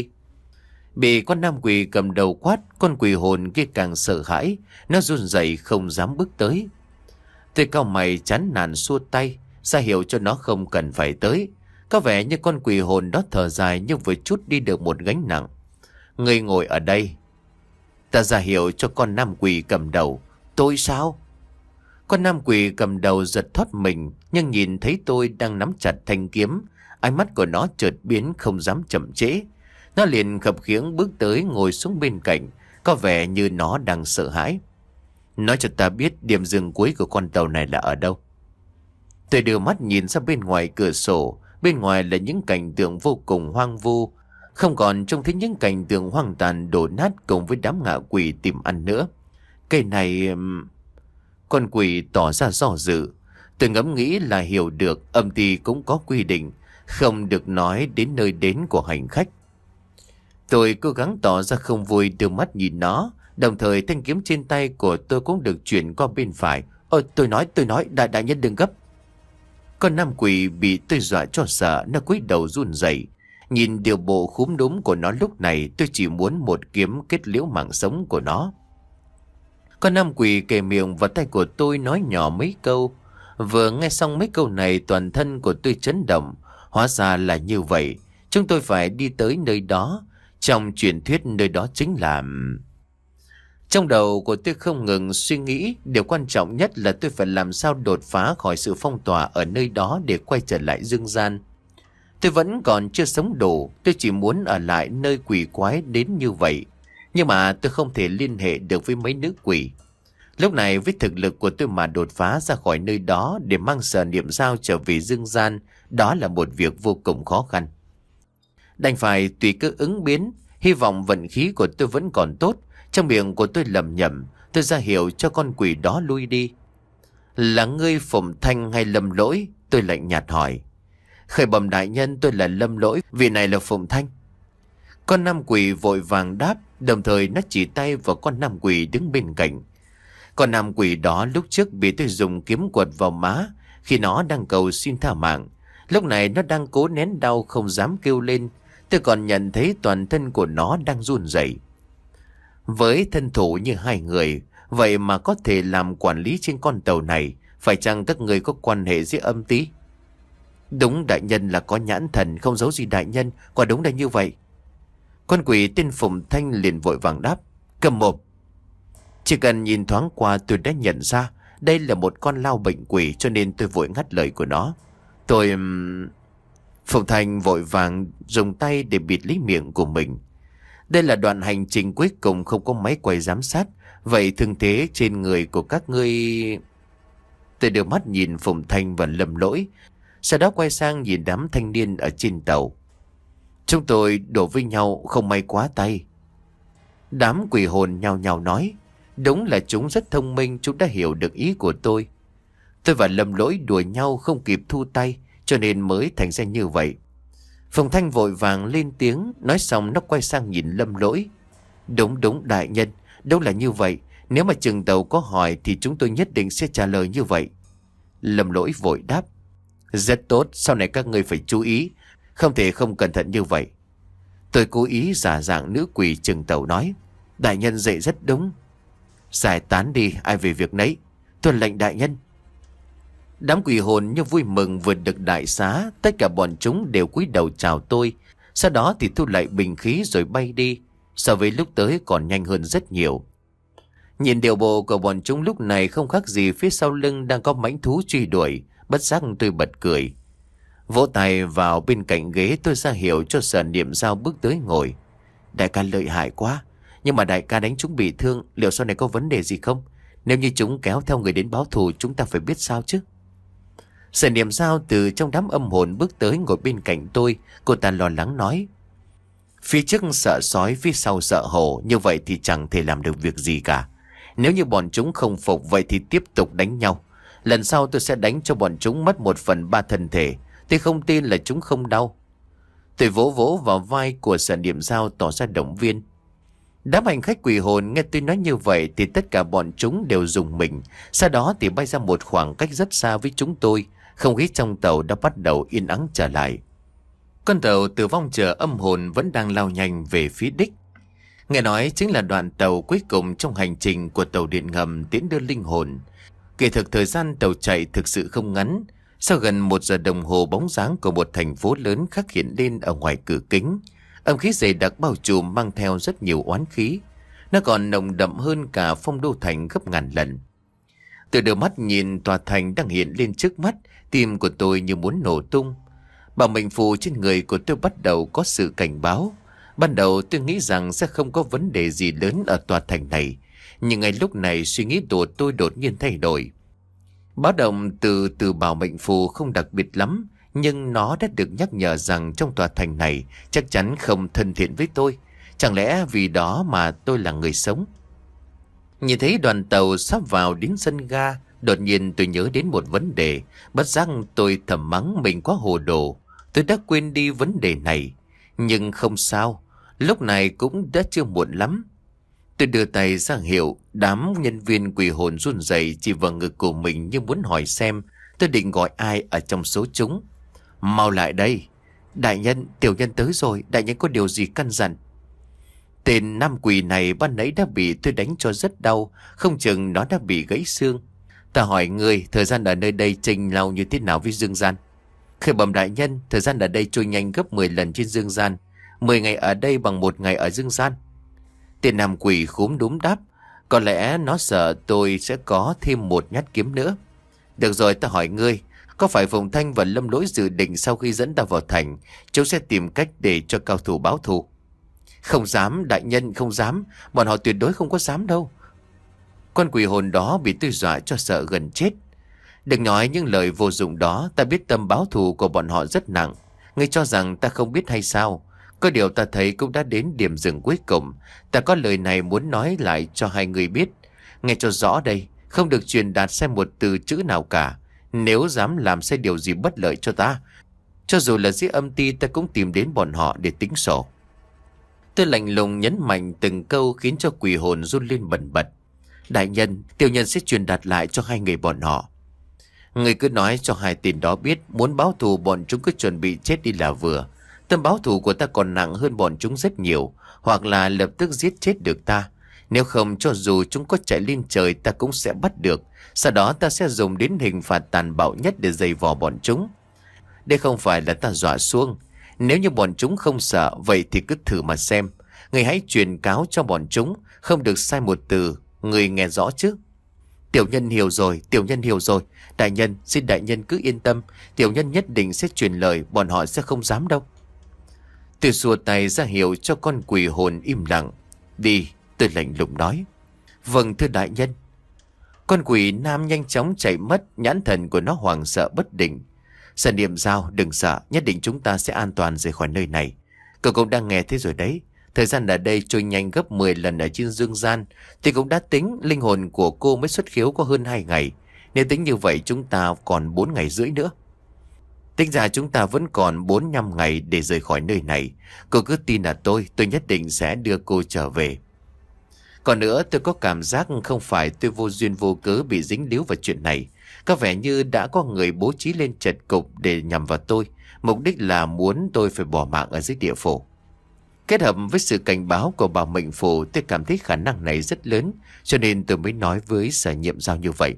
Speaker 1: Bị con nam quỷ cầm đầu quát, con quỷ hồn kia càng sợ hãi, nó run rẩy không dám bước tới. Tôi cau mày chán nản xua tay, ra hiệu cho nó không cần phải tới. Có vẻ như con quỷ hồn đó thở dài nhưng vừa chút đi được một gánh nặng. Người ngồi ở đây. Ta ra hiệu cho con nam quỷ cầm đầu. Tôi sao? Con nam quỷ cầm đầu giật thoát mình, nhưng nhìn thấy tôi đang nắm chặt thanh kiếm, ánh mắt của nó chợt biến không dám chậm trễ. Nó liền khập khiễng bước tới ngồi xuống bên cạnh, có vẻ như nó đang sợ hãi. Nói cho ta biết điểm dừng cuối của con tàu này là ở đâu. Tôi đưa mắt nhìn ra bên ngoài cửa sổ. Bên ngoài là những cảnh tượng vô cùng hoang vu, không còn trông thấy những cảnh tượng hoang tàn đổ nát cùng với đám ngạ quỷ tìm ăn nữa. Cây này... Con quỷ tỏ ra do dự. Tôi ngẫm nghĩ là hiểu được âm ty cũng có quy định không được nói đến nơi đến của hành khách. Tôi cố gắng tỏ ra không vui, đưa mắt nhìn nó, đồng thời thanh kiếm trên tay của tôi cũng được chuyển qua bên phải. Ôi tôi nói tôi nói đại đại nhân đừng gấp. Con nam quỷ bị tôi dọa cho sợ, nó cúi đầu run rẩy. Nhìn điều bộ khúm núm của nó lúc này, tôi chỉ muốn một kiếm kết liễu mạng sống của nó. Con nam quỷ kề miệng vào tay của tôi nói nhỏ mấy câu. Vừa nghe xong mấy câu này, toàn thân của tôi chấn động. Hóa ra là như vậy, chúng tôi phải đi tới nơi đó. Trong truyền thuyết nơi đó chính là... Trong đầu của tôi không ngừng suy nghĩ, điều quan trọng nhất là tôi phải làm sao đột phá khỏi sự phong tỏa ở nơi đó để quay trở lại dương gian. Tôi vẫn còn chưa sống đủ, tôi chỉ muốn ở lại nơi quỷ quái đến như vậy. Nhưng mà tôi không thể liên hệ được với mấy nữ quỷ. Lúc này với thực lực của tôi mà đột phá ra khỏi nơi đó để mang sở niệm giao trở về dương gian, đó là một việc vô cùng khó khăn. Đành phải tùy cơ ứng biến, hy vọng vận khí của tôi vẫn còn tốt. Trong miệng của tôi lẩm nhẩm, tôi ra hiệu cho con quỷ đó lui đi. Là ngươi Phùng Thanh hay Lâm Lỗi? Tôi lạnh nhạt hỏi. Khởi bẩm đại nhân, tôi là Lâm Lỗi, vị này là Phùng Thanh. Con nam quỷ vội vàng đáp, đồng thời nó chỉ tay vào con nam quỷ đứng bên cạnh. Con nam quỷ đó lúc trước bị tôi dùng kiếm quật vào má khi nó đang cầu xin tha mạng. Lúc này nó đang cố nén đau không dám kêu lên. Tôi còn nhận thấy toàn thân của nó đang run rẩy. Với thân thủ như hai người, vậy mà có thể làm quản lý trên con tàu này, phải chăng các người có quan hệ với âm tí? Đúng đại nhân là có nhãn thần, không giấu gì đại nhân, quả đúng là như vậy. Con quỷ tên Phùng Thanh liền vội vàng đáp. Cầm mồm. Chỉ cần nhìn thoáng qua tôi đã nhận ra đây là một con lao bệnh quỷ, cho nên tôi vội ngắt lời của nó. Tôi... Phùng Thanh vội vàng dùng tay để bịt lấy miệng của mình. Đây là đoạn hành trình cuối cùng không có máy quay giám sát. Vậy thương thế trên người của các ngươi... Tôi đưa mắt nhìn Phùng Thanh và Lâm Lỗi, sau đó quay sang nhìn đám thanh niên ở trên tàu. Chúng tôi đổ với nhau không may quá tay. Đám quỷ hồn nhao nhao nói. Đúng là chúng rất thông minh, chúng đã hiểu được ý của tôi. Tôi và Lâm Lỗi đùa nhau không kịp thu tay, cho nên mới thành ra như vậy. Phùng Thanh vội vàng lên tiếng, nói xong nó quay sang nhìn Lâm Lỗi. Đúng đúng đại nhân, đúng là như vậy. Nếu mà chừng tàu có hỏi thì chúng tôi nhất định sẽ trả lời như vậy. Lâm Lỗi vội đáp. Rất tốt, sau này các ngươi phải chú ý, không thể không cẩn thận như vậy. Tôi cố ý giả dạng nữ quỷ chừng tàu nói. Đại nhân dạy rất đúng. Giải tán đi, ai về việc nấy. Tuân lệnh đại nhân. Đám quỷ hồn như vui mừng vượt được đại xá, tất cả bọn chúng đều cúi đầu chào tôi. Sau đó thì thu lại bình khí rồi bay đi. So với lúc tới còn nhanh hơn rất nhiều. Nhìn điều bộ của bọn chúng lúc này không khác gì phía sau lưng đang có mãnh thú truy đuổi. Bất giác tôi bật cười. Vỗ tay vào bên cạnh ghế, tôi ra hiệu cho Sở Niệm Giao bước tới ngồi. Đại ca lợi hại quá, nhưng mà đại ca đánh chúng bị thương, liệu sau này có vấn đề gì không? Nếu như chúng kéo theo người đến báo thù, chúng ta phải biết sao chứ? Sở Niệm Giao từ trong đám âm hồn bước tới ngồi bên cạnh tôi. Cô ta lo lắng nói. Phía trước sợ sói, phía sau sợ hổ, như vậy thì chẳng thể làm được việc gì cả. Nếu như bọn chúng không phục, vậy thì tiếp tục đánh nhau. Lần sau tôi sẽ đánh cho bọn chúng mất một phần ba thân thể. Tôi không tin là chúng không đau. Tôi vỗ vỗ vào vai của Sở Niệm Dao tỏ ra động viên. Đám hành khách quỷ hồn nghe tôi nói như vậy thì tất cả bọn chúng đều rùng mình. Sau đó thì bay ra một khoảng cách rất xa với chúng tôi. Không khí trong tàu đã bắt đầu yên ắng trở lại. Con tàu từ vong chờ âm hồn vẫn đang lao nhanh về phía đích. Nghe nói chính là đoạn tàu cuối cùng trong hành trình của tàu điện ngầm tiến đưa linh hồn. Kỳ thực thời gian tàu chạy thực sự không ngắn. Sau gần một giờ đồng hồ, bóng dáng của một thành phố lớn khắc hiện lên ở ngoài cửa kính. Âm khí dày đặc bao trùm mang theo rất nhiều oán khí. Nó còn nồng đậm hơn cả Phong Đô Thành gấp ngàn lần. Từ đôi mắt nhìn tòa thành đang hiện lên trước mắt, tim của tôi như muốn nổ tung. Bảo mệnh phù trên người của tôi bắt đầu có sự cảnh báo. Ban đầu tôi nghĩ rằng sẽ không có vấn đề gì lớn ở tòa thành này. Nhưng ngay lúc này suy nghĩ của tôi đột nhiên thay đổi. Báo động từ từ bảo mệnh phù không đặc biệt lắm, nhưng nó đã được nhắc nhở rằng trong tòa thành này chắc chắn không thân thiện với tôi. Chẳng lẽ vì đó mà tôi là người sống? Nhìn thấy đoàn tàu sắp vào đến sân ga, đột nhiên tôi nhớ đến một vấn đề. Bất giác tôi thầm mắng mình quá hồ đồ. Tôi đã quên đi vấn đề này. Nhưng không sao, lúc này cũng đã chưa muộn lắm. Tôi đưa tay ra hiệu, đám nhân viên quỷ hồn run rẩy chỉ vào ngực của mình như muốn hỏi xem tôi định gọi ai ở trong số chúng. Mau lại đây. Đại nhân, tiểu nhân tới rồi, đại nhân có điều gì căn dặn? Tên nam quỷ này ban nãy đã bị tôi đánh cho rất đau, không chừng nó đã bị gãy xương. Ta hỏi ngươi, thời gian ở nơi đây chênh nhau như thế nào với dương gian? Khởi bẩm đại nhân, thời gian ở đây trôi nhanh gấp mười lần trên dương gian. mười ngày ở đây bằng một ngày ở dương gian. Tên nam quỷ khúm núm đáp. Có lẽ nó sợ tôi sẽ có thêm một nhát kiếm nữa. Được rồi, ta hỏi ngươi, có phải Phùng Thanh và Lâm Lỗi dự định sau khi dẫn ta vào thành, chúng sẽ tìm cách để cho cao thủ báo thù? Không dám, đại nhân, không dám. Bọn họ tuyệt đối không có dám đâu. Con quỷ hồn đó bị tôi dọa cho sợ gần chết. Đừng nói những lời vô dụng đó. Ta biết tâm báo thù của bọn họ rất nặng. Ngươi cho rằng ta không biết hay sao? Có điều ta thấy cũng đã đến điểm dừng cuối cùng. Ta có lời này muốn nói lại cho hai người biết. Nghe cho rõ đây, không được truyền đạt sai một từ chữ nào cả. Nếu dám làm sai điều gì bất lợi cho ta, cho dù là giết âm ti, ta cũng tìm đến bọn họ để tính sổ. Tôi lạnh lùng nhấn mạnh từng câu khiến cho quỷ hồn run lên bần bật. Đại nhân, tiểu nhân sẽ truyền đạt lại cho hai người bọn họ. Người cứ nói cho hai tên đó biết, muốn báo thù bọn chúng cứ chuẩn bị chết đi là vừa. Tâm báo thù của ta còn nặng hơn bọn chúng rất nhiều, hoặc là lập tức giết chết được ta. Nếu không, cho dù chúng có chạy lên trời, ta cũng sẽ bắt được. Sau đó ta sẽ dùng đến hình phạt tàn bạo nhất để giày vò bọn chúng. Đây không phải là ta dọa xuông. Nếu như bọn chúng không sợ, vậy thì cứ thử mà xem. Người hãy truyền cáo cho bọn chúng, không được sai một từ. Người nghe rõ chứ? Tiểu nhân hiểu rồi, tiểu nhân hiểu rồi. Đại nhân, xin đại nhân cứ yên tâm. Tiểu nhân nhất định sẽ truyền lời, bọn họ sẽ không dám đâu. Tôi xua tay ra hiệu cho con quỷ hồn im lặng. Đi, tôi lạnh lùng nói. Vâng thưa đại nhân. Con quỷ nam nhanh chóng chạy mất, nhãn thần của nó hoảng sợ bất định. Sở Niệm Dao, đừng sợ, nhất định chúng ta sẽ an toàn rời khỏi nơi này. Cậu cũng đang nghe thế rồi đấy. Thời gian ở đây trôi nhanh gấp mười lần ở trên dương gian. Thì cũng đã tính linh hồn của cô mới xuất khiếu có hơn hai ngày. Nếu tính như vậy chúng ta còn bốn ngày rưỡi nữa. Tính ra chúng ta vẫn còn bốn năm ngày để rời khỏi nơi này. Cô cứ tin là tôi, tôi nhất định sẽ đưa cô trở về. Còn nữa, tôi có cảm giác không phải tôi vô duyên vô cớ bị dính líu vào chuyện này. Có vẻ như đã có người bố trí lên trật cục để nhằm vào tôi. Mục đích là muốn tôi phải bỏ mạng ở dưới địa phủ. Kết hợp với sự cảnh báo của bảo mệnh phù, tôi cảm thấy khả năng này rất lớn, cho nên tôi mới nói với Sở Nhiệm Dao như vậy.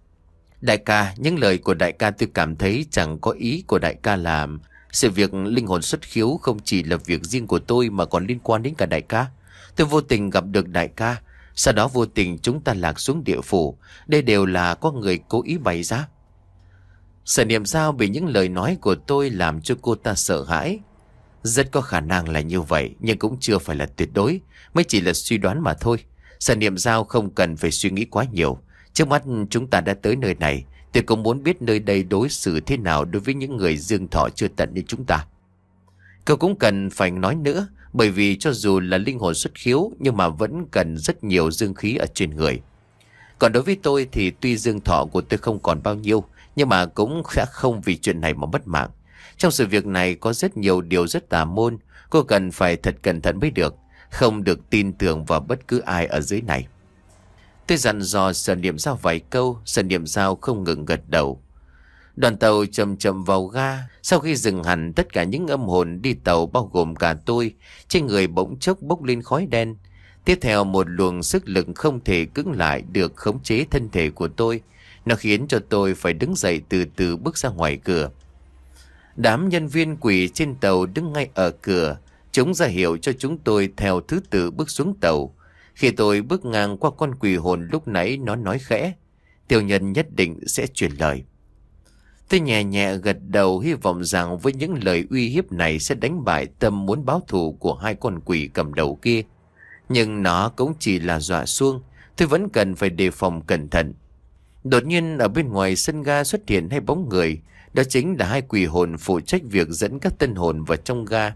Speaker 1: Đại ca, những lời của đại ca tôi cảm thấy chẳng có ý của đại ca làm. Sự việc linh hồn xuất khiếu không chỉ là việc riêng của tôi mà còn liên quan đến cả đại ca. Tôi vô tình gặp được đại ca, sau đó vô tình chúng ta lạc xuống địa phủ. Đây đều là có người cố ý bày ra. Sở Niệm Dao bị những lời nói của tôi làm cho cô ta sợ hãi. Rất có khả năng là như vậy, nhưng cũng chưa phải là tuyệt đối, mới chỉ là suy đoán mà thôi. Sở Niệm Dao không cần phải suy nghĩ quá nhiều. Trước mắt chúng ta đã tới nơi này, tôi cũng muốn biết nơi đây đối xử thế nào đối với những người dương thọ chưa tận như chúng ta. Cậu cũng cần phải nói nữa, bởi vì cho dù là linh hồn xuất khiếu nhưng mà vẫn cần rất nhiều dương khí ở trên người. Còn đối với tôi thì tuy dương thọ của tôi không còn bao nhiêu, nhưng mà cũng sẽ không vì chuyện này mà mất mạng. Trong sự việc này có rất nhiều điều rất tà môn, cô cần phải thật cẩn thận mới được, không được tin tưởng vào bất cứ ai ở dưới này. Tôi dặn dò Sở Niệm Dao vài câu, Sở Niệm Dao không ngừng gật đầu. Đoàn tàu chậm chậm vào ga. Sau khi dừng hẳn, tất cả những âm hồn đi tàu bao gồm cả tôi, trên người bỗng chốc bốc lên khói đen. Tiếp theo một luồng sức lực không thể cưỡng lại được khống chế thân thể của tôi. Nó khiến cho tôi phải đứng dậy từ từ bước ra ngoài cửa. Đám nhân viên quỷ trên tàu đứng ngay ở cửa. Chúng ra hiệu cho chúng tôi theo thứ tự bước xuống tàu. Khi tôi bước ngang qua con quỷ hồn lúc nãy, nó nói khẽ: "Tiểu nhân nhất định sẽ truyền lời." Tôi nhẹ nhẹ gật đầu, hy vọng rằng với những lời uy hiếp này sẽ đánh bại tâm muốn báo thù của hai con quỷ cầm đầu kia. Nhưng nó cũng chỉ là dọa xuông, tôi vẫn cần phải đề phòng cẩn thận. Đột nhiên ở bên ngoài sân ga xuất hiện hai bóng người, đó chính là hai quỷ hồn phụ trách việc dẫn các tân hồn vào trong ga.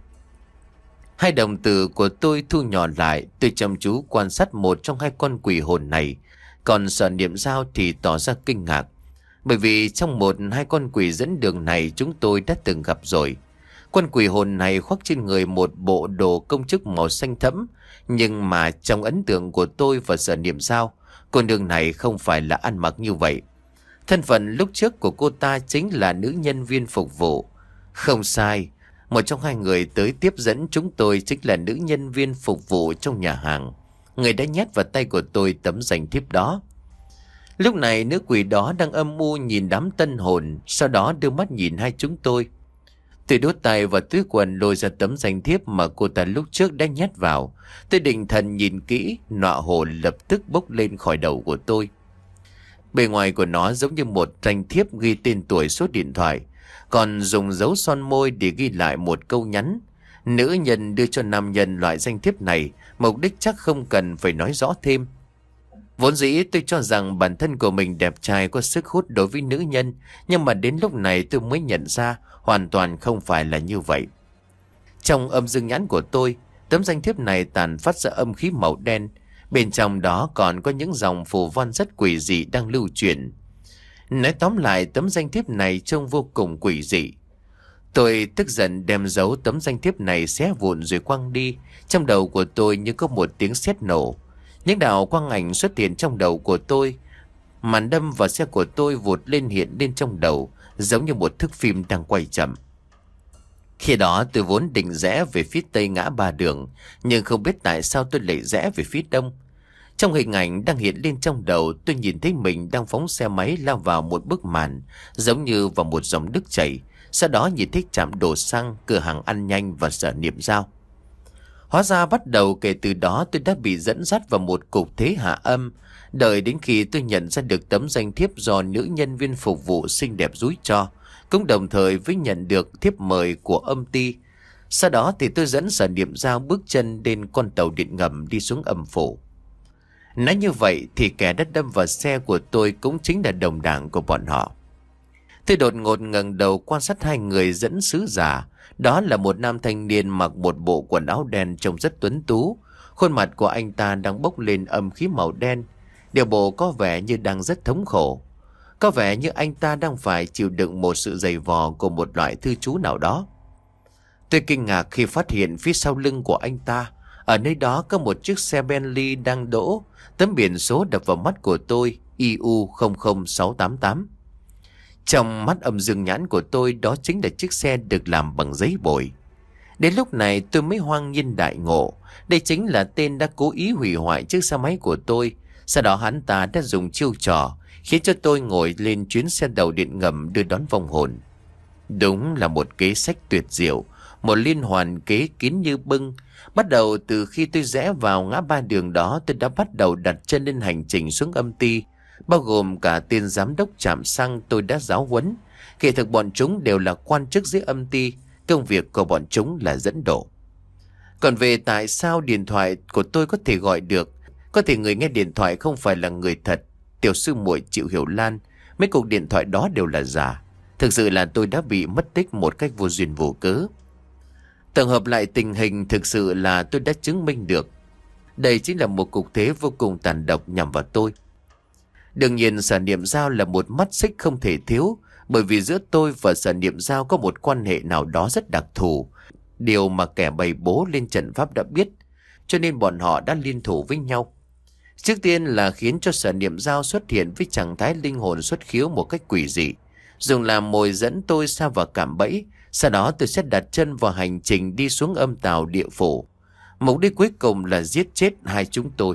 Speaker 1: Hai đồng tử của tôi thu nhỏ lại, tôi chăm chú quan sát một trong hai con quỷ hồn này, còn Sở Niệm Dao thì tỏ ra kinh ngạc. Bởi vì trong một hai con quỷ dẫn đường này chúng tôi đã từng gặp rồi. Con quỷ hồn này khoác trên người một bộ đồ công chức màu xanh thẫm, nhưng mà trong ấn tượng của tôi và Sở Niệm Dao, con đường này không phải là ăn mặc như vậy. Thân phận lúc trước của cô ta chính là nữ nhân viên phục vụ. Không sai, một trong hai người tới tiếp dẫn chúng tôi chính là nữ nhân viên phục vụ trong nhà hàng, người đã nhét vào tay của tôi tấm danh thiếp đó. Lúc này nữ quỷ đó đang âm u nhìn đám tân hồn, sau đó đưa mắt nhìn hai chúng tôi. Tôi đút tay vào túi quần lôi ra tấm danh thiếp mà cô ta lúc trước đã nhét vào. Tôi định thần nhìn kỹ, nọa hồn lập tức bốc lên khỏi đầu của tôi. Bề ngoài của nó giống như một danh thiếp ghi tên tuổi, số điện thoại, còn dùng dấu son môi để ghi lại một câu nhắn. Nữ nhân đưa cho nam nhân loại danh thiếp này, mục đích chắc không cần phải nói rõ thêm. Vốn dĩ tôi cho rằng bản thân của mình đẹp trai, có sức hút đối với nữ nhân, nhưng mà đến lúc này tôi mới nhận ra hoàn toàn không phải là như vậy. Trong âm dương nhãn của tôi, tấm danh thiếp này tàn phát ra âm khí màu đen, bên trong đó còn có những dòng phù văn rất quỷ dị đang lưu truyền. Nói tóm lại, tấm danh thiếp này trông vô cùng quỷ dị. Tôi tức giận đem giấu tấm danh thiếp này xé vụn rồi quăng đi. Trong đầu của tôi như có một tiếng sét nổ. Những đạo quang ảnh xuất hiện trong đầu của tôi. Màn đâm vào xe của tôi vụt lên hiện lên trong đầu, giống như một thước phim đang quay chậm. Khi đó tôi vốn định rẽ về phía tây ngã ba đường, nhưng không biết tại sao tôi lại rẽ về phía đông. Trong hình ảnh đang hiện lên trong đầu, tôi nhìn thấy mình đang phóng xe máy lao vào một bức màn, giống như vào một dòng nước chảy. Sau đó nhìn thấy trạm đổ xăng, cửa hàng ăn nhanh và Sở Niệm Dao. Hóa ra bắt đầu kể từ đó tôi đã bị dẫn dắt vào một cục thế hạ âm. Đợi đến khi tôi nhận ra được tấm danh thiếp do nữ nhân viên phục vụ xinh đẹp dúi cho, cũng đồng thời với nhận được thiếp mời của âm ty. Sau đó thì tôi dẫn Sở Niệm Dao bước chân lên con tàu điện ngầm đi xuống âm phủ. Nói như vậy thì kẻ đã đâm vào xe của tôi cũng chính là đồng đảng của bọn họ. Tôi đột ngột ngẩng đầu quan sát hai người dẫn sứ giả. Đó là một nam thanh niên mặc một bộ quần áo đen trông rất tuấn tú. Khuôn mặt của anh ta đang bốc lên âm khí màu đen. Điều bộ có vẻ như đang rất thống khổ. Có vẻ như anh ta đang phải chịu đựng một sự dày vò của một loại thư chú nào đó. Tôi kinh ngạc khi phát hiện phía sau lưng của anh ta, ở nơi đó có một chiếc xe Bentley đang đỗ. Tấm biển số đập vào mắt của tôi, I U không không sáu tám tám. Trong mắt âm dương nhãn của tôi, đó chính là chiếc xe được làm bằng giấy bồi. Đến lúc này tôi mới hoang nhiên đại ngộ. Đây chính là tên đã cố ý hủy hoại chiếc xe máy của tôi. Sau đó hắn ta đã dùng chiêu trò khiến cho tôi ngồi lên chuyến xe tàu điện ngầm đưa đón vong hồn. Đúng là một kế sách tuyệt diệu, một liên hoàn kế kín như bưng. Bắt đầu từ khi tôi rẽ vào ngã ba đường đó, tôi đã bắt đầu đặt chân lên hành trình xuống âm ty, bao gồm cả tên giám đốc trạm xăng tôi đã giáo huấn. Kỳ thực bọn chúng đều là quan chức dưới âm ty, công việc của bọn chúng là dẫn đổ. Còn về tại sao điện thoại của tôi có thể gọi được, có thể người nghe điện thoại không phải là người thật, tiểu sư muội chịu hiểu Lan, mấy cuộc điện thoại đó đều là giả. Thực sự là tôi đã bị mất tích một cách vô duyên vô cớ. Tổng hợp lại tình hình, thực sự là tôi đã chứng minh được đây chính là một cục thế vô cùng tàn độc nhằm vào tôi. Đương nhiên Sở Niệm Giao là một mắt xích không thể thiếu, bởi vì giữa tôi và Sở Niệm Giao có một quan hệ nào đó rất đặc thù, điều mà kẻ bày bố lên trận pháp đã biết, cho nên bọn họ đã liên thủ với nhau. Trước tiên là khiến cho Sở Niệm Giao xuất hiện với trạng thái linh hồn xuất khiếu một cách quỷ dị, dùng làm mồi dẫn tôi sa vào cạm bẫy. Sau đó tôi sẽ đặt chân vào hành trình đi xuống âm tào địa phủ. Mục đích cuối cùng là giết chết hai chúng tôi.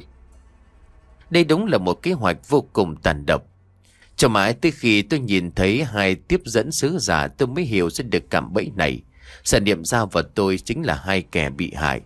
Speaker 1: Đây đúng là một kế hoạch vô cùng tàn độc. Cho mãi tới khi tôi nhìn thấy hai tiếp dẫn sứ giả, tôi mới hiểu sẽ được cạm bẫy này. Sở Niệm Giao và tôi chính là hai kẻ bị hại.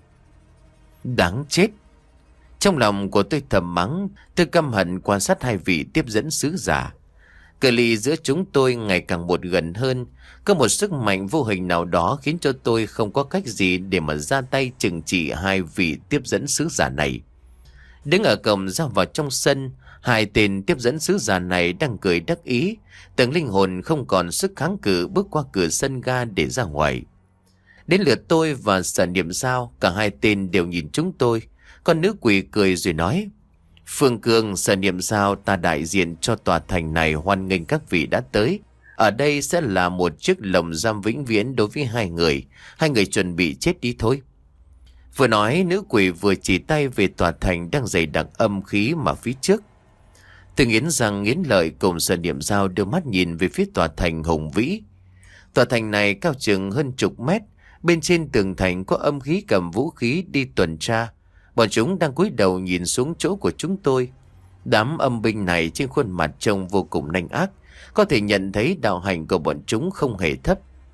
Speaker 1: Đáng chết! Trong lòng của tôi thầm mắng, tôi căm hận quan sát hai vị tiếp dẫn sứ giả. Cự ly giữa chúng tôi ngày càng một gần hơn. Có một sức mạnh vô hình nào đó khiến cho tôi không có cách gì để mà ra tay trừng trị hai vị tiếp dẫn sứ giả này. Đứng ở cổng ra vào trong sân, hai tên tiếp dẫn sứ giả này đang cười đắc ý. Từng linh hồn không còn sức kháng cự bước qua cửa sân ga để ra ngoài. Đến lượt tôi và Sở Niệm Giao, cả hai tên đều nhìn chúng tôi. Con nữ quỷ cười rồi nói: Phương Cương, Sở Niệm Giao, ta đại diện cho tòa thành này hoan nghênh các vị đã tới. Ở đây sẽ là một chiếc lồng giam vĩnh viễn đối với hai người. Hai người chuẩn bị chết đi thôi. Vừa nói, nữ quỷ vừa chỉ tay về tòa thành đang dày đặc âm khí mà phía trước. Tôi nghiến răng nghiến lợi cùng Sở Niệm Giao đưa mắt nhìn về phía tòa thành hùng vĩ. Tòa thành này cao chừng hơn chục mét. Bên trên tường thành có âm khí cầm vũ khí đi tuần tra. Bọn chúng đang cúi đầu nhìn xuống chỗ của chúng tôi. Đám âm binh này trên khuôn mặt trông vô cùng nanh ác. Có thể nhận thấy đạo hành của bọn chúng không hề thấp.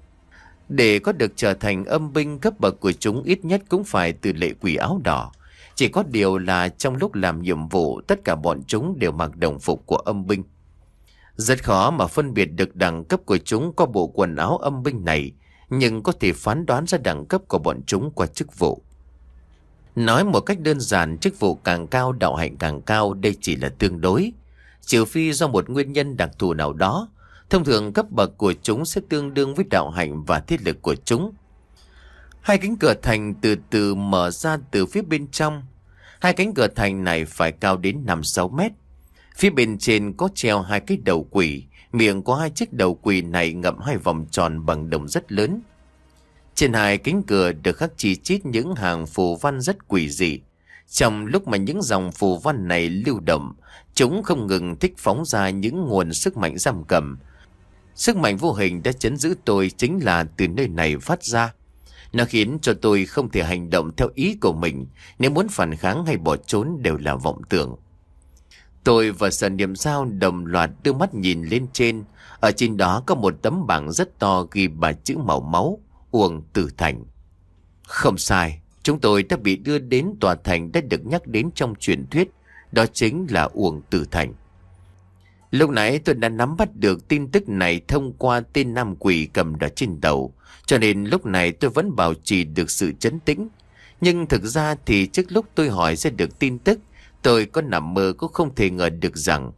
Speaker 1: Để có được trở thành âm binh, cấp bậc của chúng ít nhất cũng phải từ lệ quỷ áo đỏ. Chỉ có điều là trong lúc làm nhiệm vụ, tất cả bọn chúng đều mặc đồng phục của âm binh. Rất khó mà phân biệt được đẳng cấp của chúng qua bộ quần áo âm binh này, nhưng có thể phán đoán ra đẳng cấp của bọn chúng qua chức vụ. Nói một cách đơn giản, chức vụ càng cao, đạo hạnh càng cao, đây chỉ là tương đối. Trừ phi do một nguyên nhân đặc thù nào đó, thông thường cấp bậc của chúng sẽ tương đương với đạo hạnh và thiết lực của chúng. Hai cánh cửa thành từ từ mở ra từ phía bên trong. Hai cánh cửa thành này phải cao đến năm sáu mét. Phía bên trên có treo hai cái đầu quỷ. Miệng của hai chiếc đầu quỷ này ngậm hai vòng tròn bằng đồng rất lớn. Trên hai cánh cửa được khắc chi chít những hàng phù văn rất quỷ dị. Trong lúc mà những dòng phù văn này lưu động, chúng không ngừng thích phóng ra những nguồn sức mạnh giam cầm. Sức mạnh vô hình đã trấn giữ tôi chính là từ nơi này phát ra. Nó khiến cho tôi không thể hành động theo ý của mình. Nếu muốn phản kháng hay bỏ trốn đều là vọng tưởng. Tôi và Sở Niệm Giao đồng loạt đưa mắt nhìn lên trên. Ở trên đó có một tấm bảng rất to ghi ba chữ màu máu: Uổng Tử Thành. Không sai, chúng tôi đã bị đưa đến tòa thành đã được nhắc đến trong truyền thuyết. Đó chính là Uổng Tử Thành. Lúc nãy tôi đã nắm bắt được tin tức này thông qua tên nam quỷ cầm đỏ trên đầu, cho nên lúc này tôi vẫn bảo trì được sự trấn tĩnh. Nhưng thực ra thì trước lúc tôi hỏi ra được tin tức, tôi có nằm mơ cũng không thể ngờ được rằng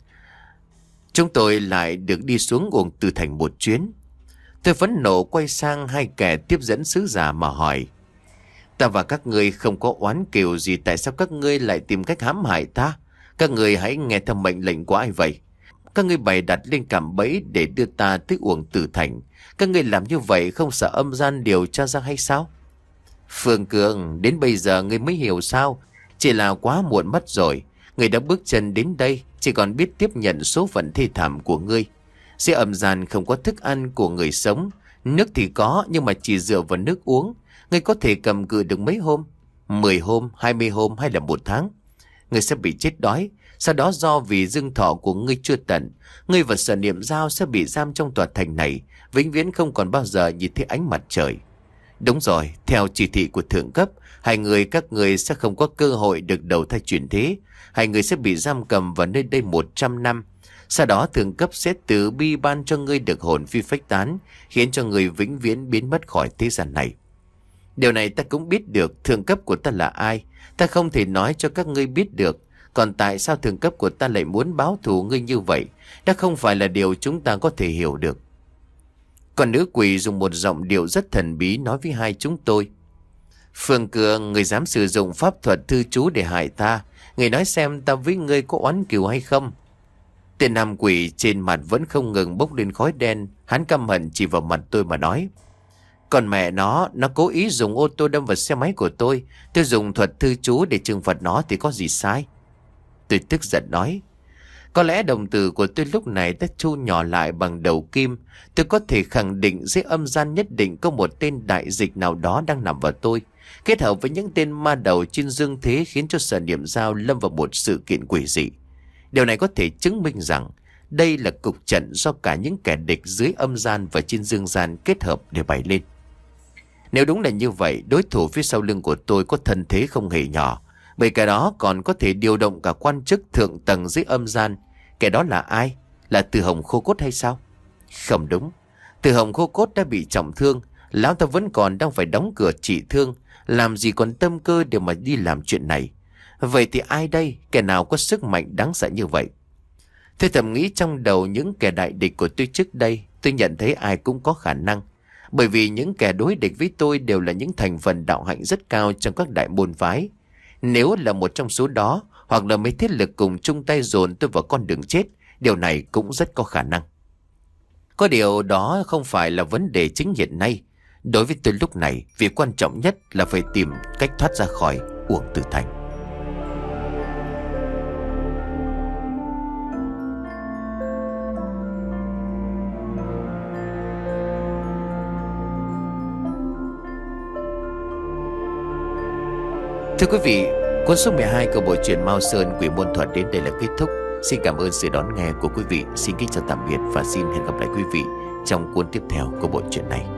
Speaker 1: chúng tôi lại được đi xuống Uổng Tử Thành một chuyến. Tôi phẫn nộ quay sang hai kẻ tiếp dẫn sứ giả mà hỏi: Ta và các ngươi không có oán kiều gì, tại sao các ngươi lại tìm cách hãm hại ta? Các ngươi hãy nghe theo mệnh lệnh của ai vậy? Các ngươi bày đặt lên cạm bẫy để đưa ta tới Uổng Tử Thành. Các ngươi làm như vậy không sợ âm gian điều tra ra hay sao? Phương Cường, đến bây giờ ngươi mới hiểu sao? Chỉ là quá muộn mất rồi. Ngươi đã bước chân đến đây, chỉ còn biết tiếp nhận số phận thê thảm của ngươi. Dưới âm gian không có thức ăn của người sống. Nước thì có, nhưng mà chỉ dựa vào nước uống. Ngươi có thể cầm cự được mấy hôm? Mười hôm, hai mươi hôm hay là một tháng? Ngươi sẽ bị chết đói. Sau đó do vì dương thọ của ngươi chưa tận, ngươi và Sở Niệm Giao sẽ bị giam trong tòa thành này, vĩnh viễn không còn bao giờ nhìn thấy ánh mặt trời. Đúng rồi, theo chỉ thị của thượng cấp, hai người các người sẽ không có cơ hội được đầu thai chuyển thế. Hai người sẽ bị giam cầm vào nơi đây một trăm năm. Sau đó thượng cấp sẽ từ bi ban cho ngươi được hồn phi phách tán, khiến cho ngươi vĩnh viễn biến mất khỏi thế gian này. Điều này ta cũng biết được, thượng cấp của ta là ai, ta không thể nói cho các ngươi biết được. Còn tại sao thượng cấp của ta lại muốn báo thù ngươi như vậy, đã không phải là điều chúng ta có thể hiểu được. Còn nữ quỷ dùng một giọng điệu rất thần bí nói với hai chúng tôi: Phương Cường, ngươi dám sử dụng pháp thuật thư chú để hại ta, ngươi nói xem ta với ngươi có oán kiều hay không? Tên nam quỷ trên mặt vẫn không ngừng bốc lên khói đen. Hắn căm hận chỉ vào mặt tôi mà nói: Còn mẹ nó, nó cố ý dùng ô tô đâm vào xe máy của tôi. Tôi dùng thuật thư chú để trừng phạt nó thì có gì sai? Tôi tức giận nói: Có lẽ đồng tử của tôi lúc này đã thu nhỏ lại bằng đầu kim. Tôi có thể khẳng định dưới âm gian nhất định có một tên đại dịch nào đó đang nằm vào tôi, kết hợp với những tên ma đầu trên dương thế, khiến cho Sở Niệm Dao lâm vào một sự kiện quỷ dị. Điều này có thể chứng minh rằng đây là cục trận do cả những kẻ địch dưới âm gian và trên dương gian kết hợp để bày lên. Nếu đúng là như vậy, đối thủ phía sau lưng của tôi có thân thế không hề nhỏ, bởi cái đó còn có thể điều động cả quan chức thượng tầng dưới âm gian. Kẻ đó là ai? Là Từ Hồng Khô Cốt hay sao? Không đúng. Từ Hồng Khô Cốt đã bị trọng thương, lão ta vẫn còn đang phải đóng cửa trị thương, làm gì còn tâm cơ để mà đi làm chuyện này. Vậy thì ai đây? Kẻ nào có sức mạnh đáng sợ như vậy? Tôi thầm nghĩ trong đầu những kẻ đại địch của tôi trước đây, tôi nhận thấy ai cũng có khả năng. Bởi vì những kẻ đối địch với tôi đều là những thành phần đạo hạnh rất cao trong các đại môn phái. Nếu là một trong số đó, hoặc là mấy thế lực cùng chung tay dồn tôi vào con đường chết, điều này cũng rất có khả năng. Có điều đó không phải là vấn đề chính hiện nay. Đối với tôi lúc này, việc quan trọng nhất là phải tìm cách thoát ra khỏi Uổng Tử Thành. Thưa quý vị, cuốn số mười hai của bộ truyện Mao Sơn Quỷ Môn Thuật đến đây là kết thúc. Xin cảm ơn sự đón nghe của quý vị. Xin kính chào tạm biệt và xin hẹn gặp lại quý vị trong cuốn tiếp theo của bộ truyện này.